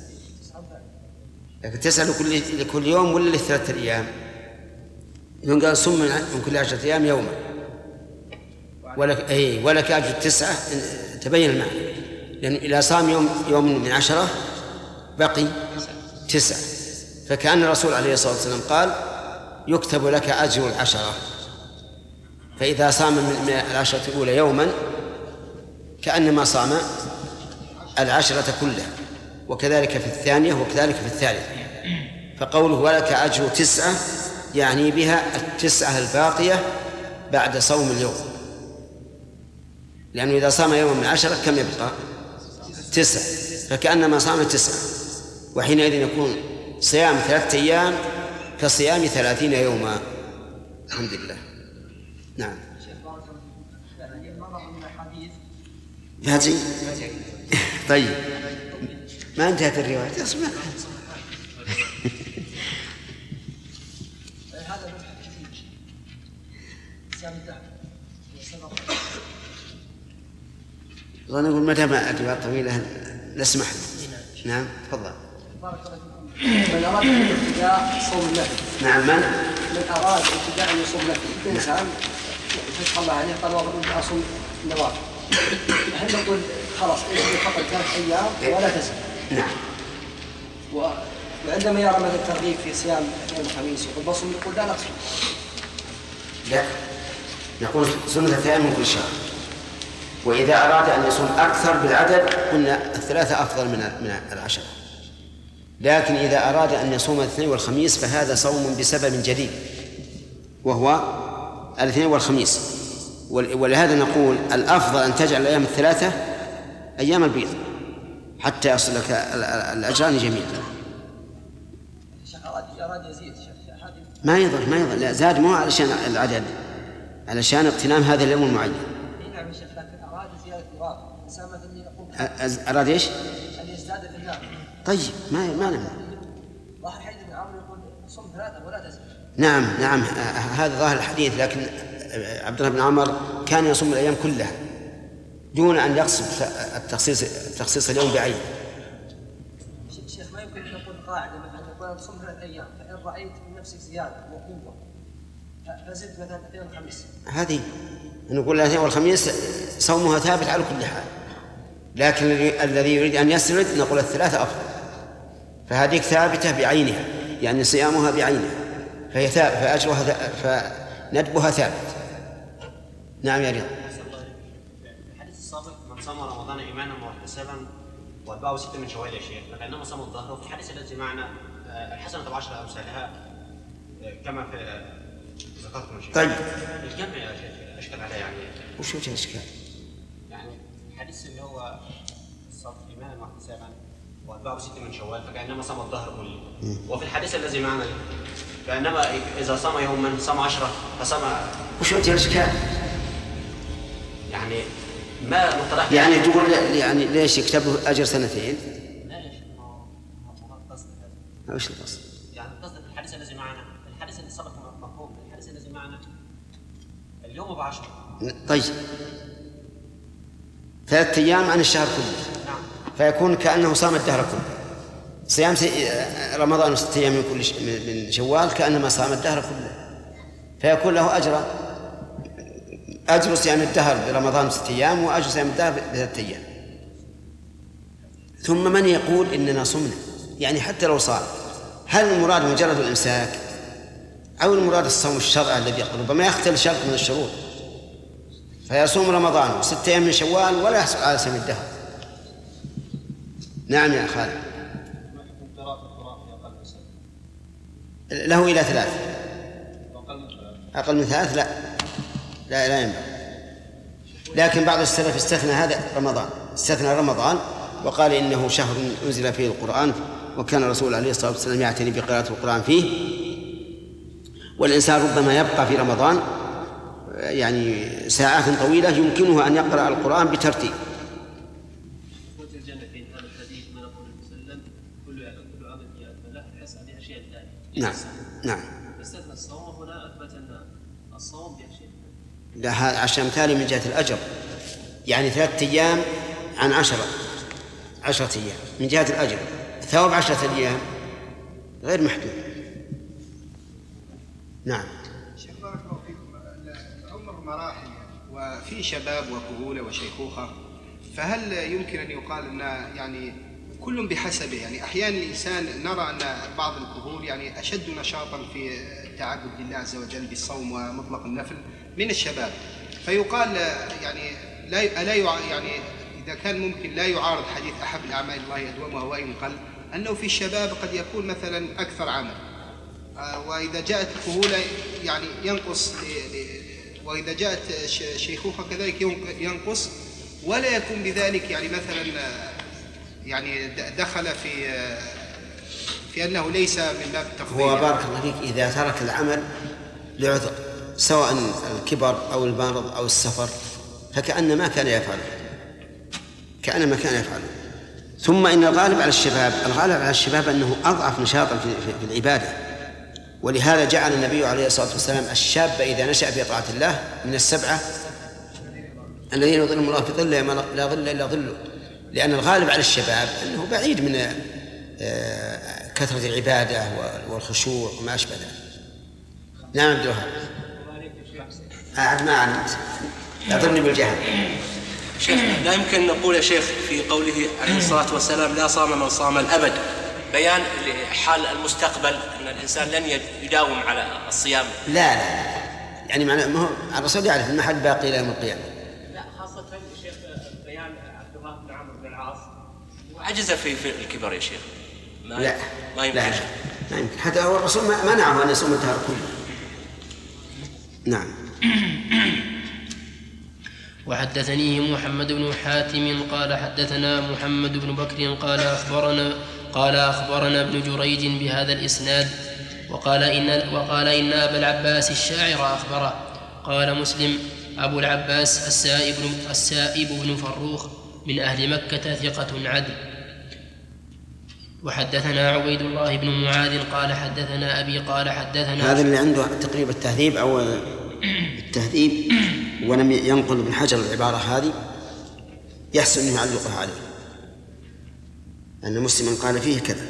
لكن تسعة لكل, لكل يوم ولا لثلاثة أيام؟ يوم قال صم من كل عشرة أيام يوما ولك أي ولك أجر تسعة، تبين المعنى، لأنه إذا صام يوم يوم من عشرة بقي تسعة، فكأن الرسول عليه الصلاة والسلام قال يكتب لك أجر العشرة، فإذا صام من العشرة الأولى يوما كأنما صام العشرة كلها. وكذلك في الثانية وكذلك في الثالثة. فقوله ولك أجر تسعة يعني بها التسعة الباقية بعد صوم اليوم، لأنه إذا صام يوم من عشرة كم يبقى؟ تسعة، فكأنما صام تسعة، وحينئذ يكون صيام ثلاثة أيام كصيام ثلاثين يوما. الحمد لله. نعم. هذه طيب ما انتهت الرواية اسمع. أنا أقول متى ما الرواية طويلة نسمح. نعم تفضل. من أراد ابتداء صوم النفل. نعم من؟ من أراد ابتداء أن يصوم نفل. إنسان فتح الله عليه قال والله أصوم النوافل. هل نقول خلاص إذا فقط ثلاث أيام ولا تزل؟ نعم. وعندما يرى مثلا الترغيب في صيام يوم الخميس يقول بصوم، يقول لا نقصد. لا، نقول سنة أيام من كل شهر. وإذا أراد أن يصوم أكثر بالعدد قلنا الثلاثة أفضل من من العشرة. لكن إذا أراد أن يصوم الاثنين والخميس فهذا صوم بسبب جديد وهو الاثنين والخميس. ولهذا نقول الأفضل أن تجعل الأيام الثلاثة أيام البيض حتى يصل لك الأجران جميعا. أراد يزيد ما يضر ما يضر لا زاد مو علشان العدد، علشان اغتنام هذا اليوم المعين. نعم يا شيخ، لكن أراد زيادة النوافل. إنسان مثلا يقوم أراد إيش؟ أن يزداد في النافل. طيب ما ما نعم. ظاهر حديث ابن عمرو يقول صم ثلاثة ولا تزل. نعم نعم هذا ظاهر الحديث، لكن عبد الله بن عمر كان يصوم الأيام كلها دون أن يقصد التخصيص تخصيص اليوم بعينه. شيخ ما يمكن أن نقول قاعدة مثلا يقول صم ثلاثة أيام فإن رأيت من نفسك زيادة وقوة فزد مثلا اثنين الخميس. هذه نقول الاثنين والخميس صومها ثابت على كل حال، لكن الذي يريد أن يسرد نقول الثلاثة أفضل، فهذه ثابتة بعينها يعني صيامها بعينها فهي ثابت فأجرها فندبها ثابت. نعم يا رياض. الحديث السابق من صام رمضان إيمانا واحتسابا وأتبعه ستة من شوال يا شيخ، فكأنما صام الظهر. وفي الحديث الذي معنا الحسنة بعشر أمثالها كما في ذكرتم شيخ. طيب الجمع يا شيخ أشكل عليه يعني. وش وجه الإشكال؟ يعني الحديث اللي هو الصوم إيمانا واحتسابا وأتبعه ستة من شوال فكأنما صام الظهر كله. وفي الحديث الذي معنا كأنما إذا صام يوما صام عشرة فصام. وش وجه الإشكال؟ يعني ما مطرح يعني تقول يعني ليش يكتب له أجر سنتين؟ لا يا شيخ ما هو قصد هذا. وش القصد؟ يعني قصد الحديث الذي معنا الحديث اللي سبق مفهوم الحديث الذي معنا اليوم بعشرة. طيب ثلاثة أيام عن الشهر كله. نعم. فيكون كأنه صام الدهر كله. صيام رمضان وستة أيام من كل ش... من شوال كأنما صام الدهر كله، فيكون له أجر أجر صيام الدهر برمضان ستة أيام وأجر صيام الدهر بثلاثة أيام. ثم من يقول إننا صمنا يعني حتى لو صام، هل المراد مجرد الإمساك أو المراد الصوم الشرعي الذي يقول ربما يختل شرط من الشروط فيصوم رمضان وستة أيام من شوال ولا يحصل على صيام الدهر؟ نعم يا خالد. له إلى ثلاث أقل من ثلاث لا لا لا ينبغي. لكن بعض السلف استثنى هذا رمضان استثنى رمضان وقال إنه شهر أنزل فيه القرآن وكان الرسول عليه الصلاة والسلام يعتني بقراءة القرآن فيه، والإنسان ربما يبقى في رمضان يعني ساعات طويلة يمكنه أن يقرأ القرآن بترتيب. نعم نعم. استثنى الصوم هنا أثبت أن الصوم بأشياء. لا هذا عشان مثالي من جهة الأجر يعني ثلاثة أيام عن عشرة عشرة أيام من جهة الأجر ثواب عشرة أيام غير محدود. نعم. شيخ بارك الله فيكم، العمر مراحل وفي شباب وكهولة وشيخوخة، فهل يمكن أن يقال أن يعني كل بحسبه؟ يعني أحيانا الإنسان نرى أن بعض الكهول يعني أشد نشاطا في التعبد لله عز وجل بالصوم ومطلق النفل من الشباب، فيقال يعني لا لا يعني وإذا كان ممكن لا يعارض حديث أحب الأعمال الله أدومها وإن قل، أنه في الشباب قد يكون مثلا أكثر عمل، وإذا جاءت الكهولة يعني ينقص، وإذا جاءت شيخوخة كذلك ينقص، ولا يكون بذلك يعني مثلا يعني دخل في في أنه ليس من باب التفضيل. هو بارك الله فيك إذا ترك العمل لعذر سواء الكبر أو المرض أو السفر فكأن ما كان يفعله، كأن ما كان يفعله. ثم إن الغالب على الشباب الغالب على الشباب أنه أضعف نشاطا في, في, في العبادة، ولهذا جعل النبي عليه الصلاة والسلام الشاب إذا نشأ في طاعة الله من السبعة الذين يظلهم الله في ظله لا ظل إلا ظله، لأن الغالب على الشباب أنه بعيد من كثرة العبادة والخشوع وما أشبه ذلك. نعم عبد الوهاب. أعد ما علمت يعذرني بالجهل. شيخ لا يمكن نقول يا شيخ في قوله عليه الصلاة والسلام لا صام من صام الأبد بيان حال المستقبل أن الإنسان لن يداوم على الصيام. لا لا يعني معنى ما هو الرسول يعرف المحل باقي إلى يوم القيامة. لا خاصة شيخ بيان عبد الله بن عمرو بن العاص وعجز في في الكبر يا شيخ. ما لا ما يمكن. لا ما يمكن حتى هو الرسول ما منعه أن يصوم الدهر كله. نعم. وحدثنيه محمد بن حاتم قال حدثنا محمد بن بكر قال أخبرنا قال أخبرنا ابن جريج بهذا الإسناد وقال إن وقال إن أبا العباس الشاعر أخبره. قال مسلم أبو العباس السائب السائب بن فروخ من أهل مكة ثقة عدل. وحدثنا عبيد الله بن معاذ قال حدثنا أبي قال حدثنا هذا اللي عنده تقريب التهذيب أو التهذيب ولم ينقل ابن حجر العبارة هذه يحسن أن يعلقها عليه أن مسلم قال فيه كذا.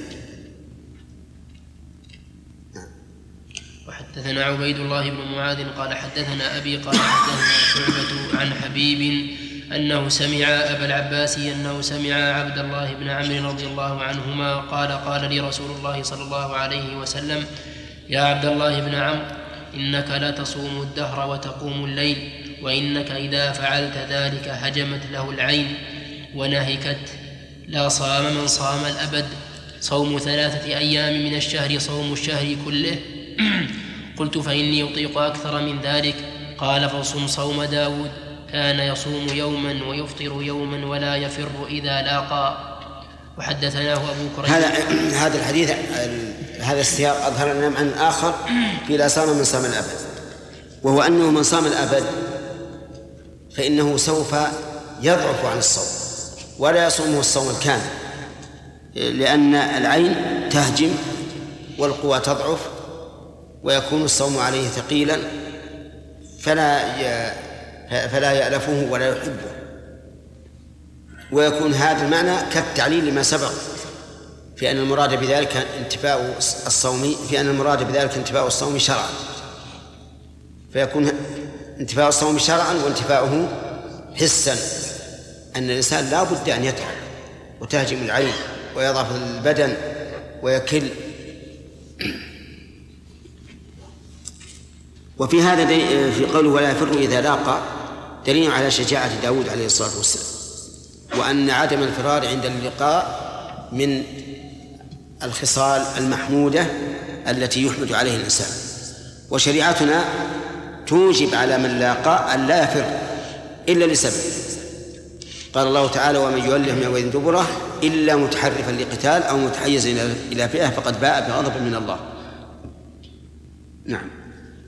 وحدثنا عبيد الله بن معاذ قال حدثنا أبي قال حدثنا شعبة عن حبيب أنه سمع أبا العباس أنه سمع عبد الله بن عمرو رضي الله عنهما قال قال لي رسول الله صلى الله عليه وسلم يا عبد الله بن عمرو إنك لا تصوم الدهر وتقوم الليل وإنك إذا فعلت ذلك هجمت له العين ونهكت. لا صام من صام الأبد. صوم ثلاثة أيام من الشهر صوم الشهر كله. قلت فإني أطيق أكثر من ذلك. قال فصم صوم داود كان يصوم يوما ويفطر يوما ولا يفر إذا لاقى. وحدثناه أبو كريم. هذا هذا الحديث هذا السياق أظهر لنا معنى آخر في لا صام من صام الأبد، وهو أنه من صام الأبد فإنه سوف يضعف عن الصوم ولا يصومه الصوم الكامل، لأن العين تهجم والقوى تضعف ويكون الصوم عليه ثقيلا فلا فلا يألفه ولا يحبه، ويكون هذا المعنى كالتعليل لما سبق في أن المراد بذلك انتفاء الصوم في أن المراد بذلك انتفاء الصوم شرعا، فيكون انتفاء الصوم شرعا وانتفاؤه حسا، أن الإنسان لا بد أن يتعب وتهجم العين ويضعف البدن ويكل. وفي هذا في قوله ولا يفر إذا لاقى دليل على شجاعة داود عليه الصلاة والسلام، وأن عدم الفرار عند اللقاء من الخصال المحمودة التي يحمد عليه الإنسان. وشريعتنا توجب على من لاقى أن لا يفر إلا لسبب. قال الله تعالى ومن يولهم يومئذ دبره إلا متحرفا لقتال أو متحيزا إلى فئة فقد باء بغضب من الله. نعم.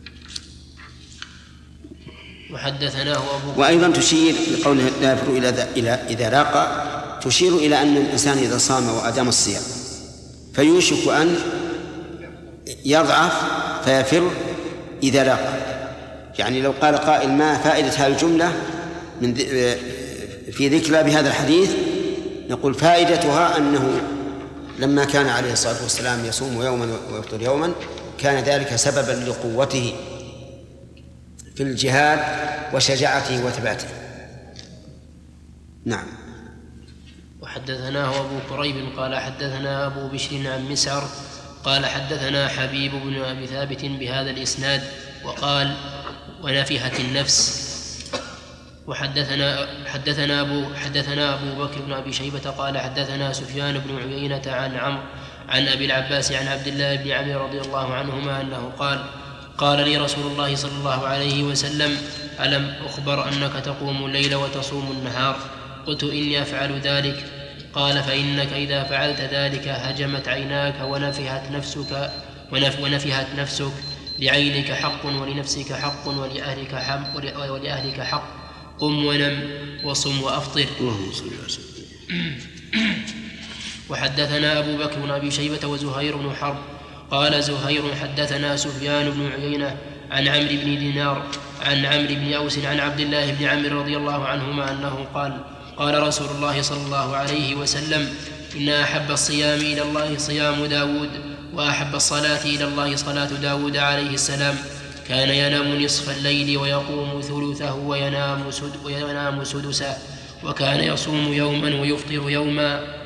وحدثناه أبو وأيضا تشير لقوله لا يفر إلى إذا لاقى تشير إلى أن الإنسان إذا صام وأدام الصيام فيوشك أن يضعف فيفر إذا لاقى. يعني لو قال قائل ما فائدة هذه الجملة من في ذكرى بهذا الحديث نقول فائدتها أنه لما كان عليه الصلاة والسلام يصوم يوما ويفطر يوما كان ذلك سببا لقوته في الجهاد وشجاعته وثباته. نعم. وحدثناه أبو كريب قال حدثنا أبو بشر عن مسعر قال حدثنا حبيب بن أبي ثابت بهذا الإسناد وقال ونفحت النفس. وحدثنا حدثنا أبو حدثنا أبو بكر بن أبي شيبة قال حدثنا سفيان بن عيينة عن عمرو عن أبي العباس عن عبد الله بن عمرو رضي الله عنهما أنه قال قال لي رسول الله صلى الله عليه وسلم ألم أخبر أنك تقوم الليل وتصوم النهار؟ قلت إني أفعل ذلك. قال فإنك إذا فعلت ذلك هجمت عيناك ونفحت نفسك ونف ونفحت نفسك لعينك حق ولنفسك حق ولأهلك حق, ولأهلك حق قم ونم وصم وأفطر. وحدثنا أبو بكر بن أبي شيبة وزهير بن حرب قال زهير حدثنا سفيان بن عيينة عن عمرو بن دينار عن عمرو بن أوس عن عبد الله بن عمرو رضي الله عنهما أنه قال قال رسول الله صلى الله عليه وسلم إن أحب الصيام إلى الله صيام داود وأحب الصلاة إلى الله صلاة داود عليه السلام كان ينام نصف الليل ويقوم ثلثه وينام, سد وينام سدسه وكان يصوم يوما ويفطر يوما